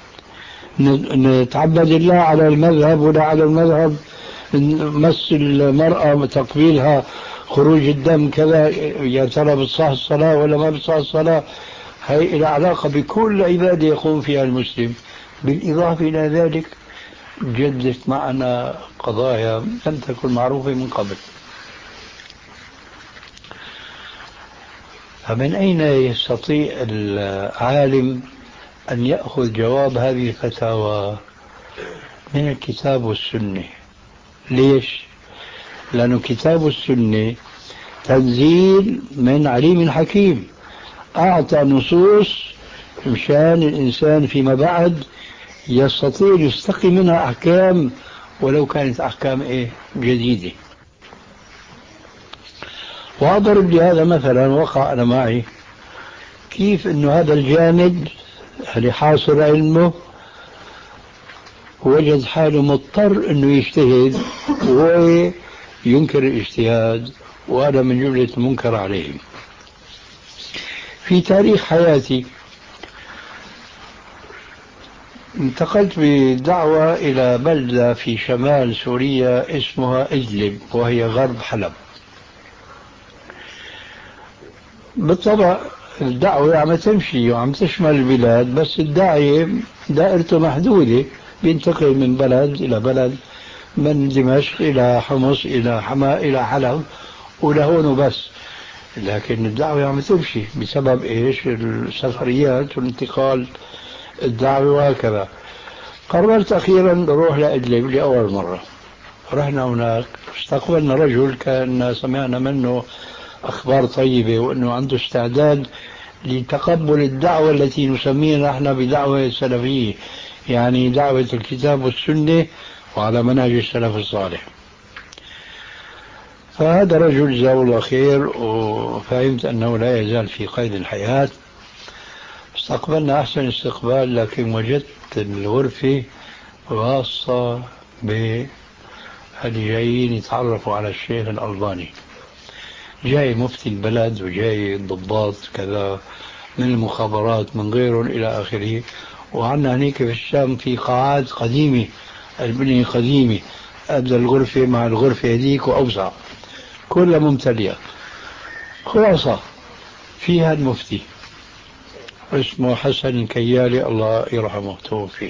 نتعبد الله على المذهب ولا على المذهب، مس المرأة تقبيلها خروج الدم كذا، يا ترى بتصح الصلاة ولا ما بتصح الصلاة. هي إلى علاقة بكل عبادة يقوم فيها المسلم. بالإضافة إلى ذلك جدت معنا قضايا لم تكن معروفة من قبل. فمن أين يستطيع العالم أن يأخذ جواب هذه الفتاوى؟ من الكتاب والسنة. ليش؟ لأنه كتاب السنة تنزيل من عليم حكيم، أعطى نصوص مشان الإنسان فيما بعد يستطيع يستقي منها أحكام ولو كانت أحكام إيه جديدة. وأضرب لهذا مثلا وقع أنا معي كيف أنه هذا الجانب اللي حاصر علمه وجد حاله مضطر أنه يجتهد وينكر الاجتهاد، وهذا من جملة المنكر عليهم. في تاريخ حياتي انتقلت بدعوة إلى بلدة في شمال سوريا اسمها إدلب، وهي غرب حلب. بالطبع الدعوة عم تمشي وعم تشمل البلاد، بس الداعية دائرته محدودة، بينتقل من بلد إلى بلد، من دمشق إلى حمص إلى حماة إلى حلب ولهون وبس. لكن الدعوة عم تمشي بسبب إيش؟ السفريات والانتقال الدعوة وهكذا. قررت أخيرا بروح لإدلب لأول مرة. رحنا هناك، استقبلنا رجل كان سمعنا منه أخبار طيبة وأنه عنده استعداد لتقبل الدعوة التي نسميها نحن بدعوة سلفية، يعني دعوة الكتاب والسنة وعلى منهج السلف الصالح. فهذا رجل جزاه الله خير، وفهمت أنه لا يزال في قيد الحياة. استقبلنا أحسن استقبال، لكن وجدت الغرفة خاصة باللي جايين يتعرفوا على الشيخ الألباني. جاي مفتي البلد وجاي ضباط كذا من المخابرات من غيرهم إلى آخره. وعنا هنيك في الشام في قاعات قديمة، البنية قديمة، أبدأ الغرفة مع الغرفة هذيك وأوسع، كلها ممتلئة. خلاصة فيها المفتي اسمه حسن الكيالي الله يرحمه توفي.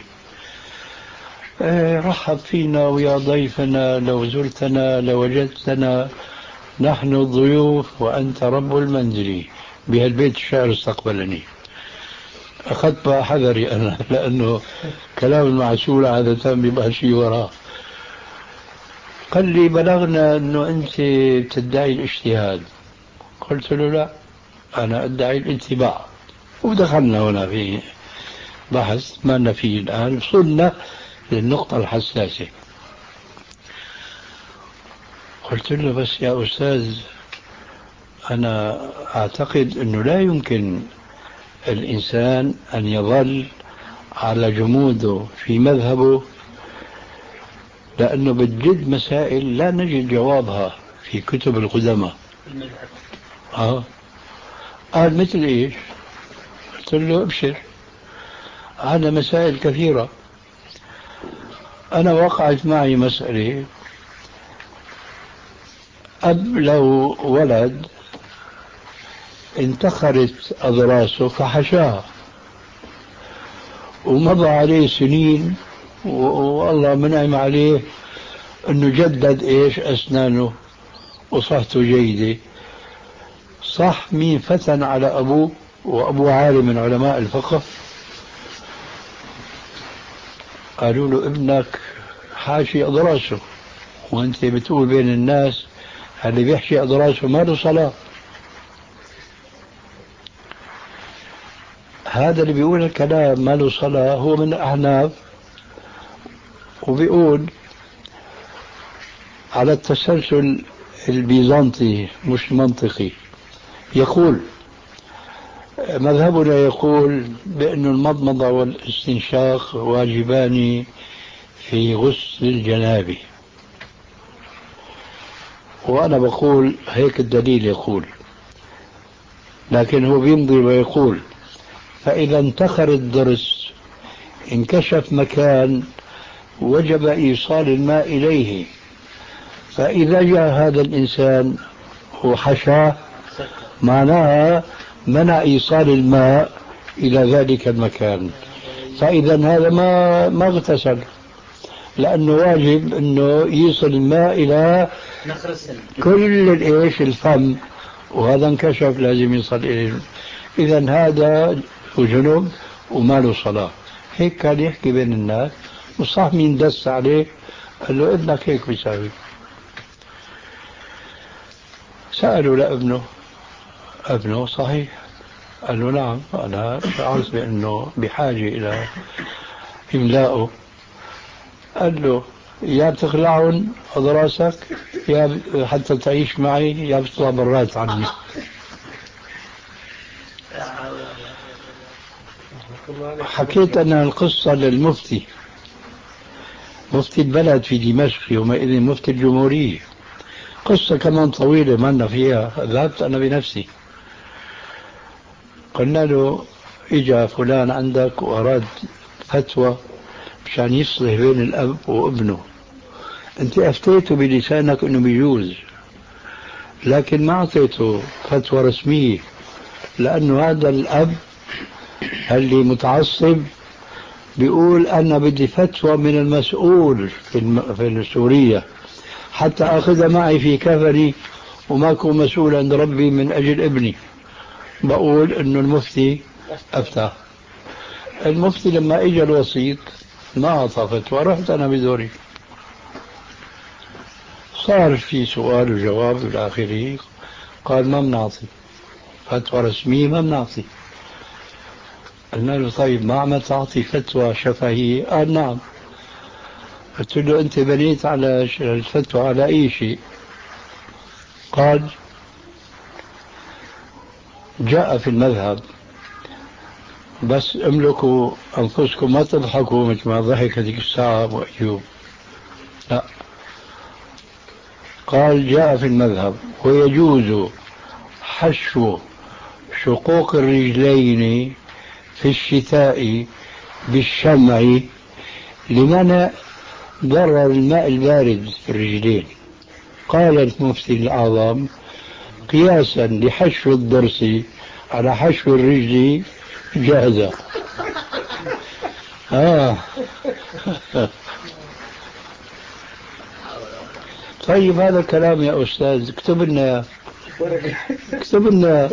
اه رحب فينا ويا ضيفنا، لو زرتنا لوجدتنا نحن الضيوف وأنت رب المنزل. بهالبيت الشعر استقبلني. أخذت بقى حذري أنا، لأنه كلام المعسول عادة بيبقى شيء وراه. قال لي بلغنا أنه أنت تدعي الاجتهاد. قلت له لا، أنا أدعي الاتباع. ودخلنا هنا في بحث ما لنا فيه الآن، وصلنا للنقطة الحساسة. قلت له بس يا أستاذ، أنا أعتقد أنه لا يمكن الإنسان أن يظل على جموده في مذهبه، لأنه بتجد مسائل لا نجد جوابها في كتب القدماء. آه. قال مثل إيش؟ قلت له ابشر، هذا مسائل كثيرة. أنا وقعت معي مسألة، أب لو ولد انتخرت أضراسه فحشاها، ومضى عليه سنين والله منعم عليه أنه جدد إيش أسنانه وصحته جيدة. صح مين فتن على أبوه وأبوه عالم من علماء الفقه؟ قالوا له ابنك حاشي أضراسه، وأنت بتقول بين الناس اللي بيحشي أضراسه ما له صلاة. هذا اللي بيقول الكلام ما له صلاة هو من الأحناف، وبيقول على التسلسل البيزنطي مش منطقي. يقول مذهبنا يقول بأن المضمضة والاستنشاق واجبان في غسل الجنابة، وأنا بقول هيك الدليل يقول، لكن هو بيمضي ويقول فإذا انتخر الضرس انكشف مكان وجب إيصال الماء إليه، فإذا جاء هذا الإنسان وحشاه معناها منع إيصال الماء إلى ذلك المكان، فإذا هذا ما ما اغتسل، لأنه واجب أنه يصل الماء إلى كل الإيش الفم، وهذا انكشف لازم يصل إليه. إذا هذا جنوب وما له صلاة. هيك كان يحكي بين الناس، وصح مين دس عليه قال له ابنك هيك بيساوي. سألوا لابنه، ابنه صحيح، قال له نعم أنا شعرت بأنه بحاجة إلى إملائه. قال له يا بتخلعهم أضراسك يا حتى تعيش معي يا بتطلع برات عني. حكيت أنا القصة للمفتي، مفتي البلد في دمشق يومئذ مفتي الجمهورية، قصة كمان طويلة ما لنا فيها، ذهبت أنا بنفسي. قلنا له إجا فلان عندك وأراد فتوى مشان يصلح بين الأب وابنه، أنت أفتيته بلسانك أنه بيجوز، لكن ما أعطيته فتوى رسمية، لأنه هذا الأب اللي متعصب بيقول أنا بدي فتوى من المسؤول في, الم... في سوريا حتى أخذها معي في كفني وما أكون مسؤول عند ربي من أجل ابني. بقول إنه المفتي أفتى. المفتي لما إجا الوسيط ما أعطى فتوى، رحت أنا بدوري، صار في سؤال وجواب إلى آخره، قال ما بنعطي فتوى رسمية، ما بنعطي. قلنا له طيب ما عم تعطي فتوى شفهية؟ قال نعم. قلت له أنت بنيت على الفتوى على أي شيء؟ قال جاء في المذهب، بس املكوا أنفسكم ما تضحكوا مثل ما ضحك هذيك الساعة أبو أيوب، لا. قال جاء في المذهب ويجوز حشو شقوق الرجلين في الشتاء بالشمع لمنع ضرر الماء البارد في الرجلين. قال المفتي الأعظم قياسا لحشو الضرس على حشو الرجل جاهزة. آه. طيب هذا كلام يا أستاذ اكتب لنا، اكتب لنا.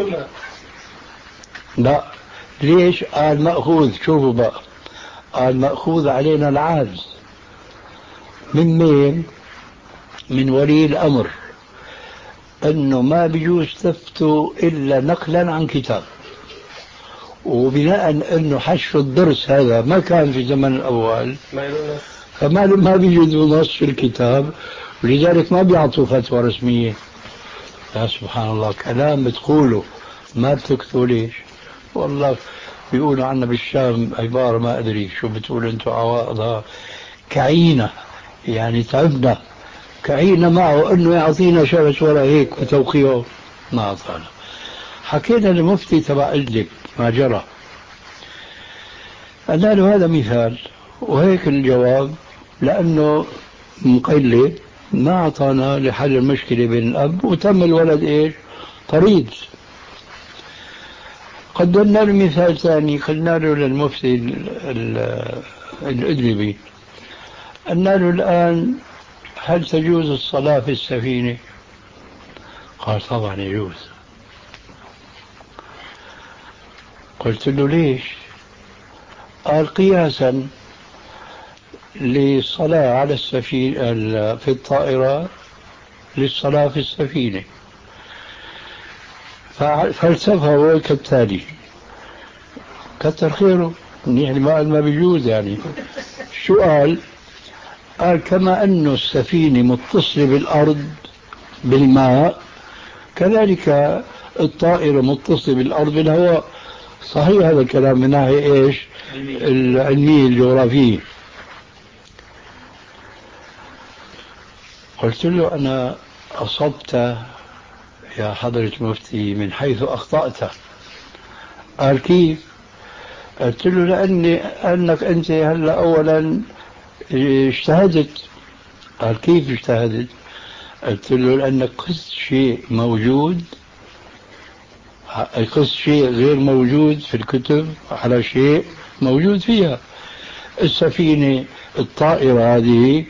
لا ليش؟ قال مأخوذ، شوفوا بقى، قال مأخوذ علينا العاجز من مين؟ من ولي الأمر، أنه ما بيجوز تفتوا إلا نقلا عن كتاب، وبناء أنه حشو الضرس هذا ما كان في زمن الأول فما ما بيجوز نص في الكتاب، ولذلك ما بيعطوا فتوى رسمية. يا سبحان الله، كلام بتقوله ما بتكتبوا ليش؟ والله بيقولوا عنا بالشام عبارة ما أدري شو بتقول أنتم، عواضها كعينة، يعني تعبنا كعينة معه أنه يعطينا شبش ولا هيك وتوقيعه ما أعطانا. حكينا للمفتي تبع إدلب ما جرى، قلنا له هذا مثال وهيك الجواب، لأنه مقلد ما أعطانا لحل المشكلة بين الأب، وتم الولد إيش؟ طريد. قدمنا له مثال ثاني، قلنا له للمفتي الإدلبي، قلنا له الآن هل تجوز الصلاة في السفينة؟ قال طبعا يجوز. قلت له ليش؟ قال قياسا للصلاة على السفينة في الطائرة للصلاة في السفينة. ففلسفة كالتالي، كتر خيره يعني ما قال ما بيجوز يعني. شو قال؟ قال كما أن السفينة متصلة بالأرض بالماء كذلك الطائرة متصلة بالأرض بالهواء. صحيح هذا الكلام من ناحية إيش؟ العلمية الجغرافية. قلت له أنا أصبت يا حضرة المفتي من حيث أخطأت. قال كيف؟ قلت له لأني أنك أنت هلا أولا اجتهدت. قال كيف اجتهدت؟ قلت له لأنك قست شيء موجود، قست شيء غير موجود في الكتب على شيء موجود فيها. السفينة الطائرة هذه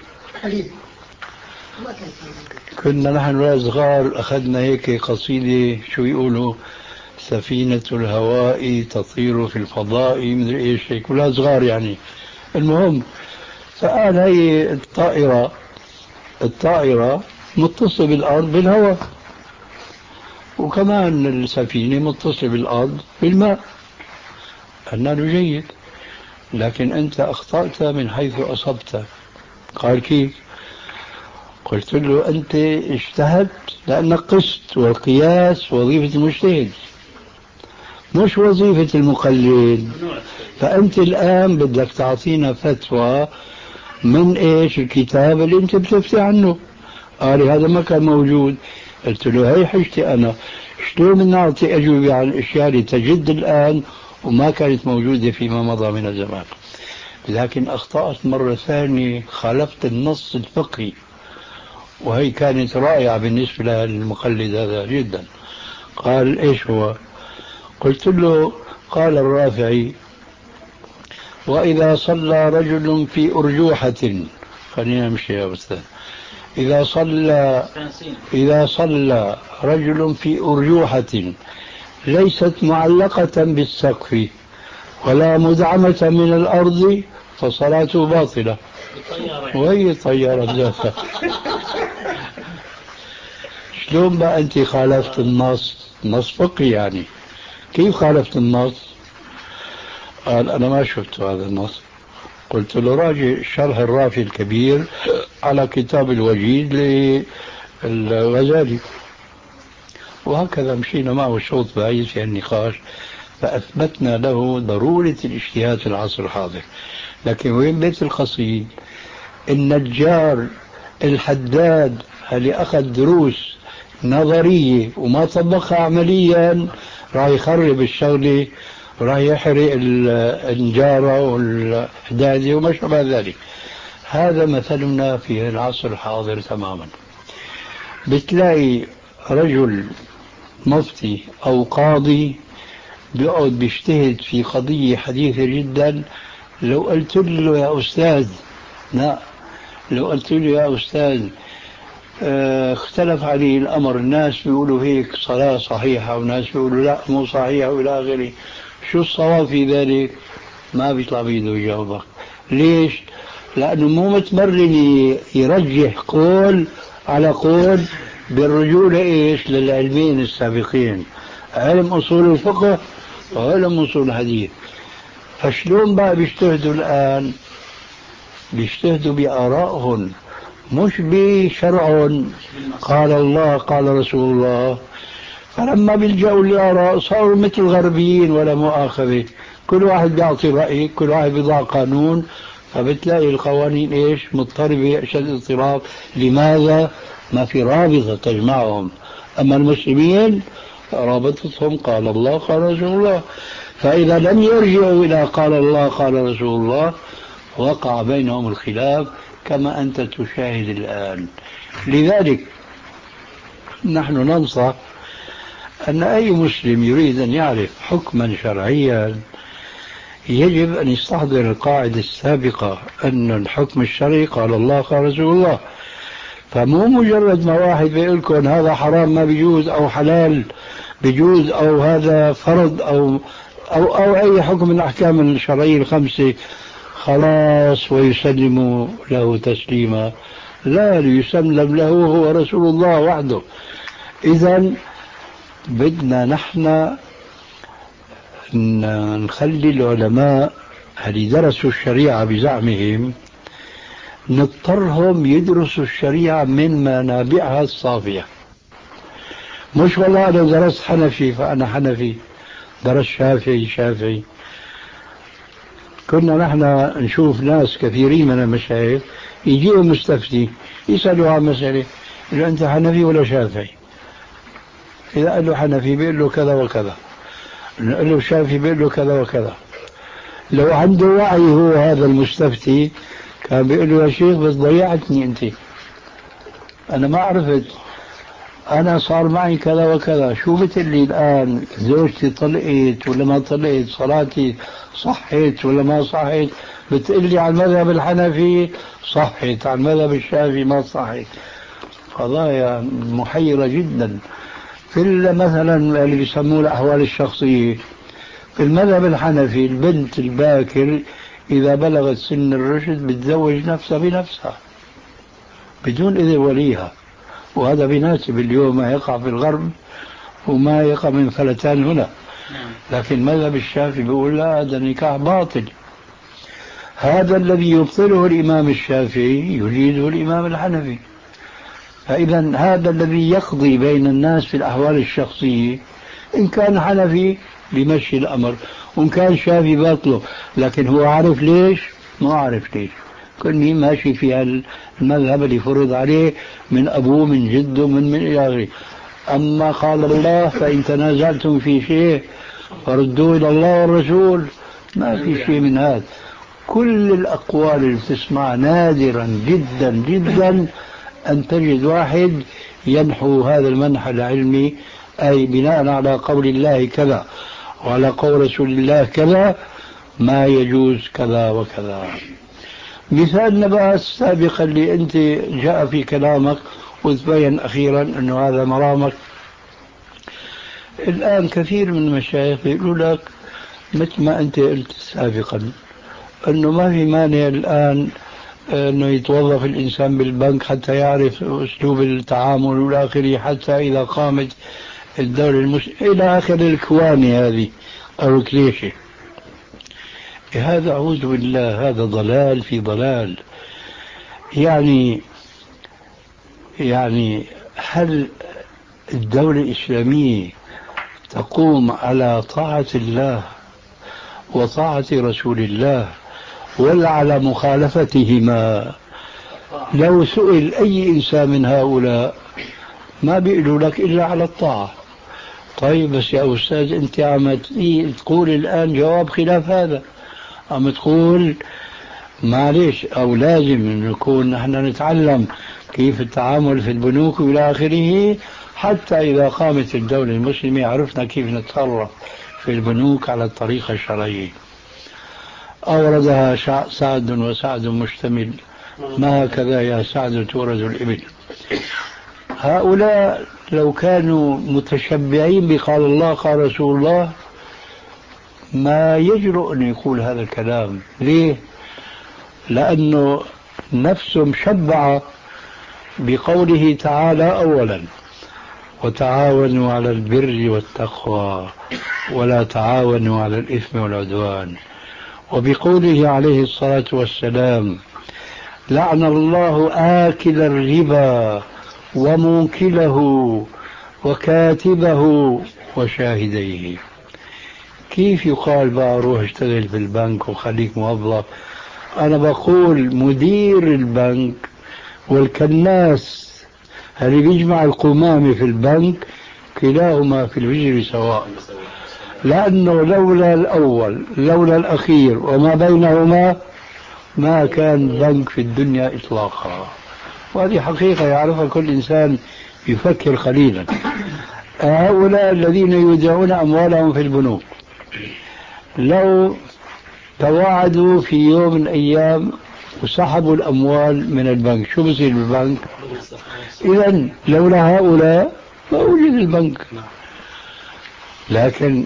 كنا نحن صغار أخذنا هيك قصيدة شو يقولوا، سفينة الهواء تطير في الفضاء مدري ايش هيك، كلها صغار يعني. المهم فقال هي الطائرة الطائرة متصلة بالأرض بالهواء. وكمان السفينة متصلة بالأرض بالماء، النار جيد. لكن أنت أخطأت من حيث أصبت. قال كيف؟ قلت له أنت اجتهدت لأنك قست، والقياس وظيفة المجتهد مش وظيفة المقلد. فأنت الآن بدك تعطينا فتوى من إيش الكتاب اللي أنت بتفتي عنه. قال هذا ما كان موجود. قلت له هي حجتي أنا، شلون نعطي أجوبة عن الأشياء اللي تجد الآن وما كانت موجودة فيما مضى من الزمان. لكن أخطأت مرة ثانية، خالفت النص الفقهي، وهي كانت رائعة بالنسبة للمقلد هذا جدا. قال إيش هو؟ قلت له قال الرافعي وإذا صلى رجل في أرجوحة، خلينا نمشي يا أستاذ، إذا صلى إذا صلى رجل في أرجوحة ليست معلقة بالسقف ولا مدعمة من الأرض فصلاته باطلة. وهي طيارة ذاتها. شلون بقى أنت خالفت النص؟ نص فقهي يعني، كيف خالفت النص؟ قال أنا ما شفت هذا النص. قلت له راجع شرح الرافي الكبير على كتاب الوجيز للغزالي. وهكذا مشينا معه شوط بعيد في النقاش، فأثبتنا له ضرورة الاجتهاد في العصر الحاضر. لكن وين بيت القصيد؟ النجار الحداد اللي أخذ دروس نظرية وما طبقها عمليا راح يخرب الشغلة، راح يحرق النجارة والحدادة وما شابه ذلك. هذا مثلنا في العصر الحاضر تماما. بتلاقي رجل مفتي أو قاضي بيقعد بيجتهد في قضية حديثة جدا، لو قلت له يا أستاذ، لا لو قلت له يا أستاذ اه اختلف عليه الأمر، الناس بيقولوا هيك صلاة صحيحة وناس بيقولوا لا مو صحيحة وإلى آخره، شو الصواب في ذلك؟ ما بيطلع بيده يجاوبك. ليش؟ لأنه مو متمرن يرجح قول على قول بالرجوع لإيش؟ للعلمين السابقين، علم أصول الفقه وعلم أصول الحديث. فشلون بقى بيجتهدوا الآن؟ بيجتهدوا بآرائهم مش بشرع قال الله قال رسول الله. فلما بيلجأوا للآراء صاروا مثل الغربيين ولا مؤاخذة، كل واحد بيعطي رأي، كل واحد بيضع قانون، فبتلاقي القوانين إيش؟ مضطربة أشد اضطراب. لماذا؟ ما في رابطة تجمعهم. أما المسلمين رابطتهم قال الله قال رسول الله. فإذا لم يرجعوا إلى قال الله قال رسول الله وقع بينهم الخلاف كما أنت تشاهد الآن. لذلك نحن ننصح أن أي مسلم يريد أن يعرف حكما شرعيا يجب أن يستحضر القاعدة السابقة أن الحكم الشرعي قال الله قال رسول الله. فمو مجرد ما واحد بيقول لكم هذا حرام ما بيجوز أو حلال بيجوز أو هذا فرض أو أو أو أي حكم من الأحكام الشرعية الخمسة خلاص ويسلم له تسليما. لا، ليسلم له هو رسول الله وحده. إذن بدنا نحن نخلي العلماء اللي درسوا الشريعة بزعمهم نضطرهم يدرسوا الشريعة من منابعها الصافية. مش والله أنا درست حنفي فأنا حنفي، درست شافعي شافعي. كنا نحن نشوف ناس كثيرين من المشايخ يجيهم مستفتي يسألوا عن مسألة، يقول أنت حنفي ولا شافعي؟ إذا قال له حنفي بيقول له كذا وكذا، قال له شافعي بيقول له كذا وكذا. لو عنده وعي هو هذا المستفتي كان بيقول له يا شيخ بس ضيعتني أنت، أنا ما عرفت، أنا صار معي كذا وكذا، شو بتقلي الآن؟ زوجتي طلقت ولا ما طلقت؟ صلاتي صحت ولا ما صحت؟ بتقلي على المذهب الحنفي صحت، على المذهب الشافعي ما صحت. قضايا محيرة جدا. في مثلا اللي بيسموه الأحوال الشخصية، في المذهب الحنفي البنت الباكر إذا بلغت سن الرشد بتزوج نفسها بنفسها بدون إذن وليها، وهذا بيناسب اليوم ما يقع في الغرب، وما يقع من فلتان هنا. لكن مذهب الشافعي بيقول لا، هذا النكاح باطل. هذا الذي يبطله الإمام الشافعي يجيزه الإمام الحنفي. فإذا هذا الذي يقضي بين الناس في الأحوال الشخصية، إن كان حنفي بمشي الأمر وإن كان شافعي باطله. لكن هو عارف ليش؟ ما عارف ليش، كل ماشي في المذهب اللي فرض عليه من أبوه من جده من من إلى آخره. أما قال الله فإن تنازعتم في شيء فردوه إلى الله والرسول، ما في شيء من هذا. كل الأقوال اللي تسمع نادرا جدا جدا أن تجد واحد ينحو هذا المنحى العلمي، أي بناء على قول الله كذا وعلى قول رسول الله كذا ما يجوز كذا وكذا. مثال نبأ السابق اللي أنت جاء في كلامك وتبين أخيرا أنه هذا مرامك. الآن كثير من المشايخ يقولوا لك مثل ما أنت قلت سابقا أنه ما في مانع الآن أنه يتوظف الإنسان بالبنك حتى يعرف أسلوب التعامل والآخري، حتى إذا قامت الدولة المسلمة إلى آخر الكواني هذه أو الكليشة. هذا أعوذ بالله، هذا ضلال في ضلال. يعني يعني هل الدولة الإسلامية تقوم على طاعة الله وطاعة رسول الله ولا على مخالفتهما؟ لو سئل أي إنسان من هؤلاء ما بيقولوا لك إلا على الطاعة. طيب بس يا أستاذ أنت عم تقول الآن جواب خلاف هذا، عم تقول معليش أو لازم نكون نحن نتعلم كيف التعامل في البنوك وإلى آخره، حتى إذا قامت الدولة المسلمة عرفنا كيف نتصرف في البنوك على الطريقة الشرعية. أوردها سعد وسعد مشتمل، ما هكذا يا سعد تورد الإبل. هؤلاء لو كانوا متشبعين بقال الله قال رسول الله ما يجرؤ أن يقول هذا الكلام. ليه؟ لأنه نفسه مشبعة بقوله تعالى أولا وتعاونوا على البر والتقوى ولا تعاونوا على الإثم والعدوان، وبقوله عليه الصلاة والسلام لعن الله آكل الربا وموكله وكاتبه وشاهديه. كيف يقال بقى روح اشتغل في البنك وخليك موظف؟ أنا بقول مدير البنك والكناس اللي بيجمع القمامة في البنك كلاهما في الوزر سواء، لأنه لولا الأول لولا الأخير وما بينهما ما كان بنك في الدنيا إطلاقا. وهذه حقيقة يعرفها كل إنسان يفكر قليلا. هؤلاء الذين يودعون أموالهم في البنوك لو تواعدوا في يوم من الأيام وسحبوا الأموال من البنك شو بصير بالبنك؟ إذن لولا هؤلاء ما وجد البنك. لكن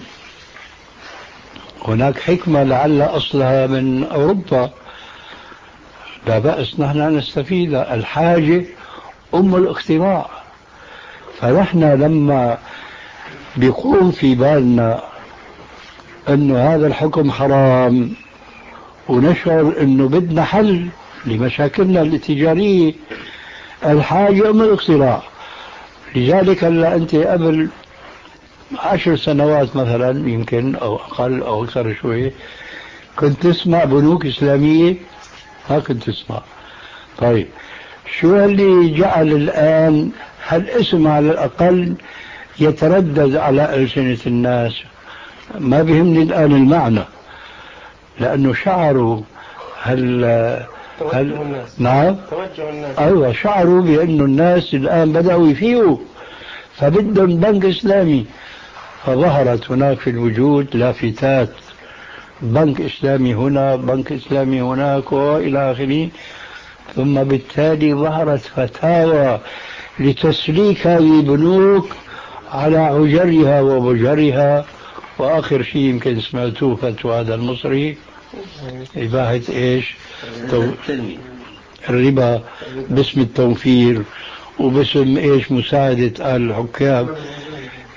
هناك حكمة لعل أصلها من أوروبا، لا بأس نحن نستفيد. الحاجة أم الاختراع. فنحن لما بيقوم في بالنا أنه هذا الحكم حرام ونشعر أنه بدنا حل لمشاكلنا التجارية، الحاجة أم الاختراع. لذلك هلا أنت قبل عشر سنوات مثلا يمكن أو أقل أو أكثر شوي كنت تسمع بنوك إسلامية؟ ما كنت تسمع. طيب شو اللي جعل الآن هالاسم على الأقل يتردد على ألسنة الناس؟ ما بيهمني الآن المعنى، لأنه شعروا هل توجه هل الناس. نعم توجه الناس. أيوة شعروا بأنه الناس الآن بدأوا يفيقوا فبدهم بنك إسلامي، فظهرت هناك في الوجود لافتات بنك إسلامي هنا بنك إسلامي هناك وإلى آخره. ثم بالتالي ظهرت فتاوى لتسليك هذه البنوك على عجرها وبجرها. وآخر شيء يمكن سمعتوه فتوى هذا المصري إباحة إيش؟ تو... الربا باسم التوفير وباسم إيش مساعدة الحكام.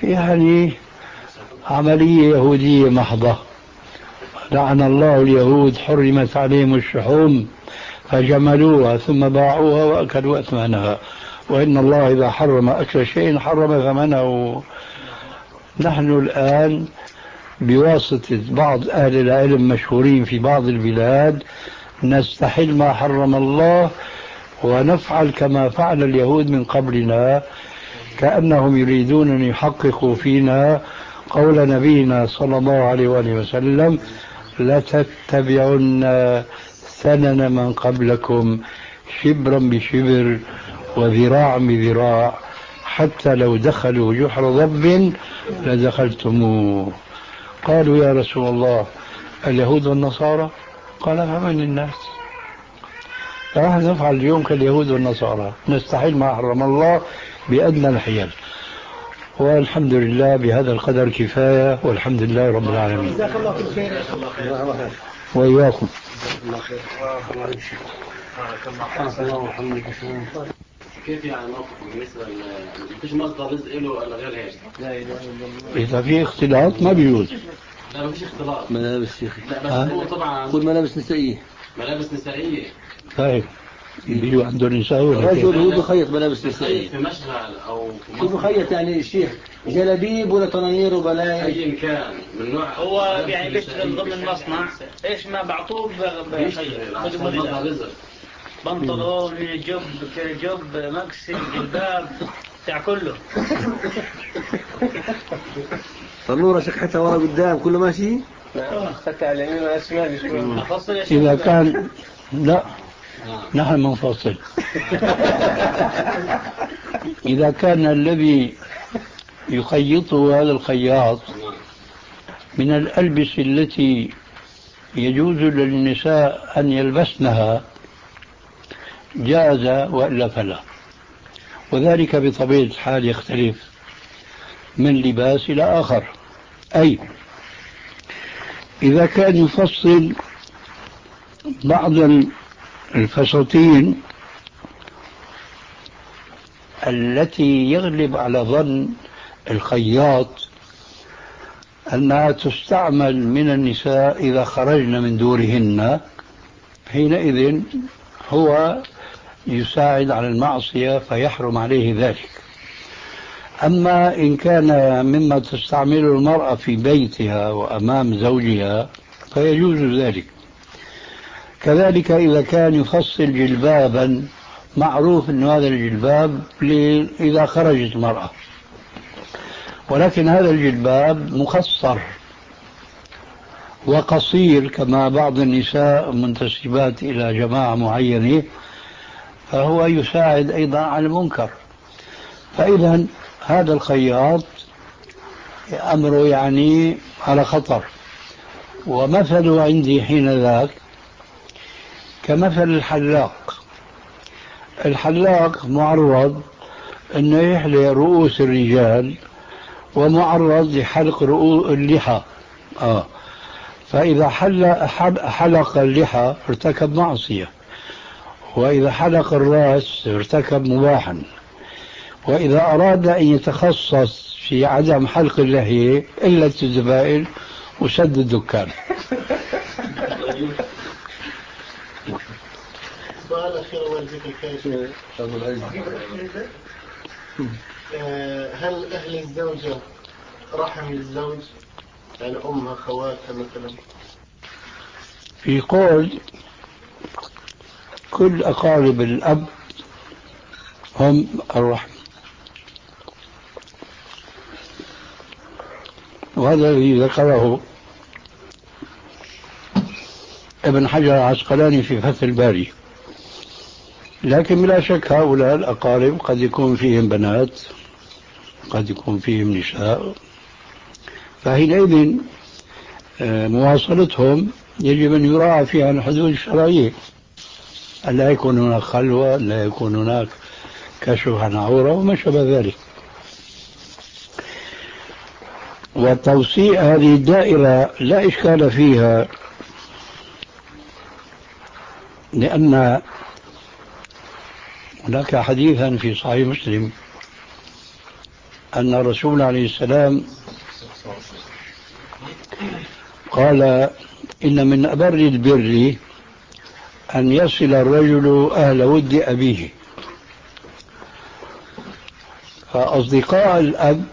يعني عملية يهودية محضة. لعن الله اليهود حرمت عليهم الشحوم فجملوها ثم باعوها وأكلوا أثمانها، وإن الله إذا حرم أكل شيء حرم ثمنه. نحن الآن بواسطة بعض أهل العلم مشهورين في بعض البلاد نستحل ما حرم الله ونفعل كما فعل اليهود من قبلنا، كأنهم يريدون أن يحققوا فينا قول نبينا صلى الله عليه وآله وسلم: لتتبعن سنن من قبلكم شبرا بشبر وذراعا بذراع حتى لو دخلوا جحر ضب لدخلتموه. قالوا: يا رسول الله اليهود والنصارى؟ قال: فمن الناس؟ فنحن نفعل اليوم كاليهود والنصارى، نستحيل ما حرم الله بأدنى الحيل. والحمد لله بهذا القدر كفاية، والحمد لله رب العالمين. جزاك الله كل خير. وإياكم. كيف يعني موقفكم بالنسبة ل مفيش مصدر رزق له ولا غير هيك؟ لا إله إلا الله. إذا في اختلاط ما بيجوز. لا مفيش اختلاط. ملابس يا أخي. لا بس هو طبعا كل ملابس نسائية. ملابس نسائية. طيب بيجوا عنده نساء ولا رجل هو بخيط ملابس نسائية في مشغل أو شو بخيط يعني الشيخ؟ جلابيب ولا طنانير وبلايا؟ أي كان من نوع هو يعني بيشتغل ضمن المصنع، ايش ما بعطوه بخيط بنطلون جب جب مكسي جلباب بتاع كله. طنورة شكحتها ورا قدام كله ماشي؟ اخذت على اليمين والشمال شوي. إذا كان لا نحن منفصل. إذا كان الذي يخيطه هذا الخياط من الألبسة التي يجوز للنساء أن يلبسنها جاز، وإلا فلا. وذلك بطبيعة الحال يختلف من لباس إلى آخر. أي إذا كان يفصل بعض الفساتين التي يغلب على ظن الخياط أنها تستعمل من النساء إذا خرجن من دورهن، حينئذ هو يساعد على المعصية فيحرم عليه ذلك. أما إن كان مما تستعمله المرأة في بيتها وأمام زوجها فيجوز ذلك. كذلك إذا كان يفصل جلبابا معروف أن هذا الجلباب إذا خرجت المرأة، ولكن هذا الجلباب مخصر وقصير كما بعض النساء منتسبات إلى جماعة معينة، فهو يساعد أيضا على المنكر. فإذا هذا الخياط أمره يعني على خطر. ومثله عندي حين ذاك كمثل الحلاق. الحلاق معرض أنه يحلق رؤوس الرجال ومعرض لحلق رؤوس اللحى. آه. فإذا حلق, حلق اللحى ارتكب معصية، وإذا حلق الرأس ارتكب مباحا، وإذا أراد أن يتخصص في عدم حلق اللحية إلا الزبائن وسد الدكان. سؤال أخير والدك الكاشف، هل أهل الزوجة رحم الزوج يعني أمها خواتها مثلا؟ في قول كل أقارب الأب هم الرحم، وهذا الذي ذكره ابن حجر العسقلاني في فتح الباري. لكن بلا شك هؤلاء الأقارب قد يكون فيهم بنات، قد يكون فيهم نساء، فحينئذ مواصلتهم يجب أن يراعى فيها الحدود الشرعية، ألا يكون هناك خلوة، لا يكون هناك كشف عن عورة وما شابه ذلك. وتوسيع هذه الدائرة لا إشكال فيها، لأن هناك حديثا في صحيح مسلم أن الرسول عليه السلام قال إن من أبر البر أن يصل الرجل أهل ود أبيه. فأصدقاء الأب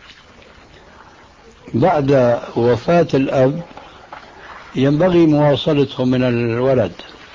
بعد وفاة الأب ينبغي مواصلتهم من الولد،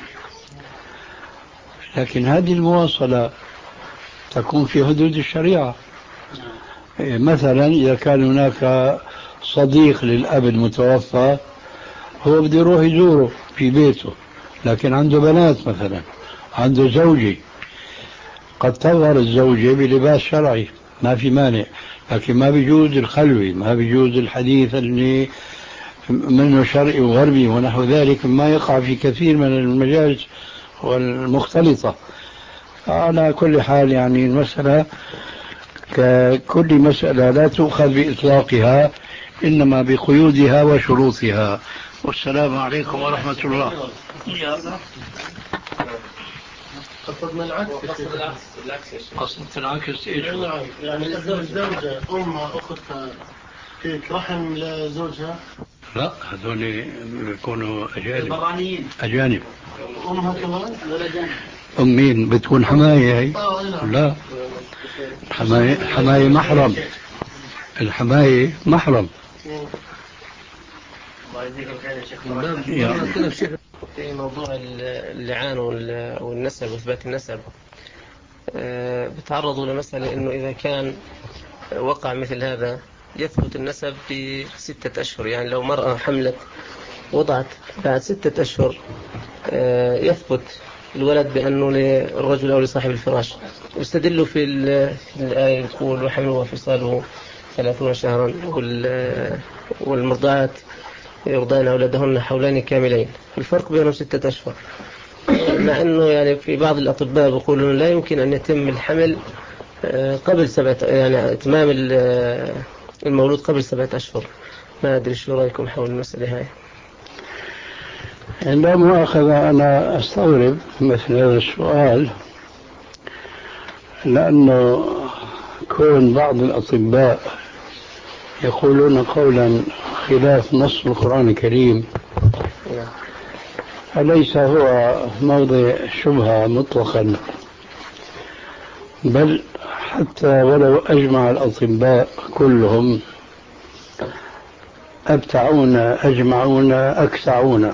لكن هذه المواصلة تكون في حدود الشريعة. مثلا إذا كان هناك صديق للأب المتوفى هو بده يروح يزوره في بيته، لكن عنده بنات مثلا، عنده زوجة، قد تظهر الزوجة بلباس شرعي ما في مانع، لكن ما بيجوز الخلوي، ما بيجوز الحديث اللي منه شرعي وغربي ونحو ذلك، ما يقع في كثير من المجالس والمختلطة. على كل حال يعني المسألة ككل مسألة لا تؤخذ بإطلاقها، إنما بقيودها وشروطها. والسلام عليكم ورحمة الله. قصدنا العكس. قصدت العكس إيش؟ نعم، يعني الزوجة أمها أختها في رحم لزوجها؟ لا، هذول بيكونوا أجانب. برانيين. أجانب. أمها كمان؟ ولا أجانب؟ أم مين؟ بتكون حماية هي؟ لا، حماية حماية محرم. الحماية محرم. في موضوع اللعان والنسب وإثبات النسب، بتعرضوا لمسألة إنه إذا كان وقع مثل هذا يثبت النسب في ستة أشهر. يعني لو مرأة حملت وضعت بعد ستة أشهر يثبت الولد بأنه للرجل أو لصاحب الفراش. يستدلوا في الآية يقول وحمله وفصاله ثلاثون شهرا والمرضعات يرضعن أولادهن حولين كاملين، الفرق بينهم ستة أشهر، مع أنه يعني في بعض الأطباء يقولون لا يمكن أن يتم الحمل قبل سبعة، يعني إتمام المولود قبل سبعة أشهر. ما أدري شو رأيكم حول المسألة هاي؟ لا مؤاخذة، أنا أستغرب مثل هذا السؤال، لأنه كون بعض الأطباء يقولون قولا خلاف نص القرآن الكريم أليس هو موضع شبهة مطلقا، بل حتى ولو أجمع الأطباء كلهم أبتعون أجمعون أكسعون،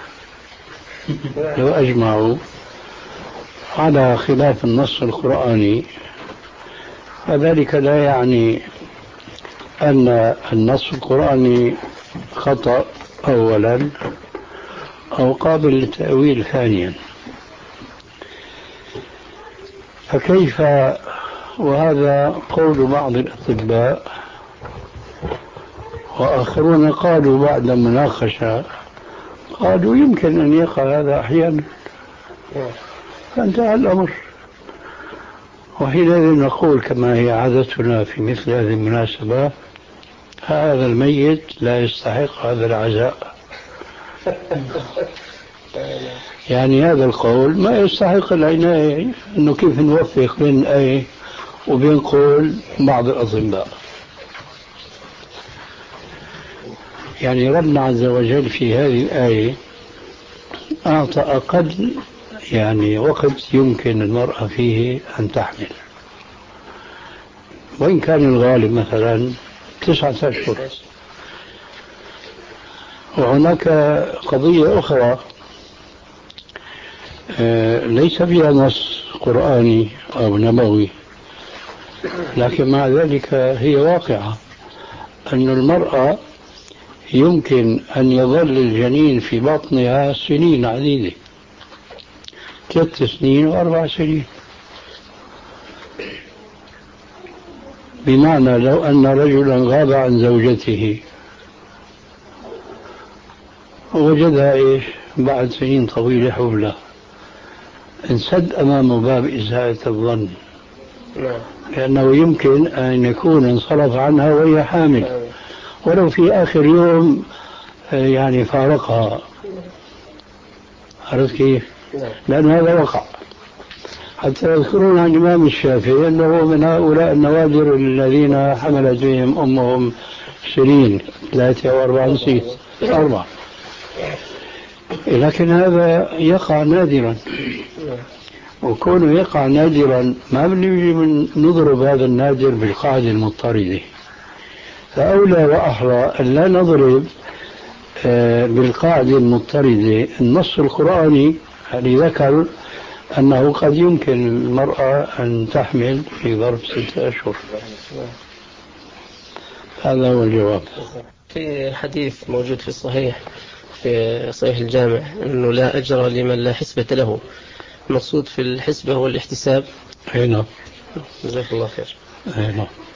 لو أجمعوا على خلاف النص القرآني فذلك لا يعني أن النص القرآني خطأ أولا أو قابل للتأويل ثانيا. فكيف وهذا قول بعض الأطباء، وآخرون قالوا بعد مناقشة قالوا يمكن أن يقع هذا أحيانا، فانتهى الأمر. وحينئذ نقول كما هي عادتنا في مثل هذه المناسبة: هذا الميت لا يستحق هذا العزاء. يعني هذا القول ما يستحق العناية، أنه كيف نوفق بين الآية وبين قول بعض الأطباء. يعني ربنا عز وجل في هذه الآية أعطى أقل يعني وقت يمكن المرأة فيه أن تحمل، وإن كان الغالب مثلا تسعة أشهر. وهناك قضية أخرى ليس فيها نص قرآني أو نبوي، لكن مع ذلك هي واقعة، أن المرأة يمكن أن يظل الجنين في بطنها سنين عديدة، ثلاث سنين وأربع سنين. بمعنى لو أن رجلا غاب عن زوجته ووجدها إيش بعد سنين طويلة حبلى، انسد أمامه باب إساءة الظن، لأنه يمكن أن يكون انصرف عنها وهي حامل، ولو في آخر يوم يعني فارقها. عرفت كيف؟ لأن هذا وقع. حتى يذكرون عن الإمام الشافعي أنه من هؤلاء النوادر الذين حملت بهم أمهم سنين ثلاثة وأربعة نسيت أربعة، لكن هذا يقع نادرا، وكونه يقع نادرا ما بنيجي من نضرب هذا النادر بالقاعدة المضطردة، فأولى وأحرى أن لا نضرب بالقاعدة المضطردة. النص القرآني الذي ذكر أنه قد يمكن المرأة أن تحمل في ظرف ستة أشهر. هذا هو الجواب. في حديث موجود في الصحيح في صحيح الجامع أنه لا أجر لمن لا حسبة له، المقصود في الحسبة هو الاحتساب. أي نعم. جزاك الله خير. أي نعم.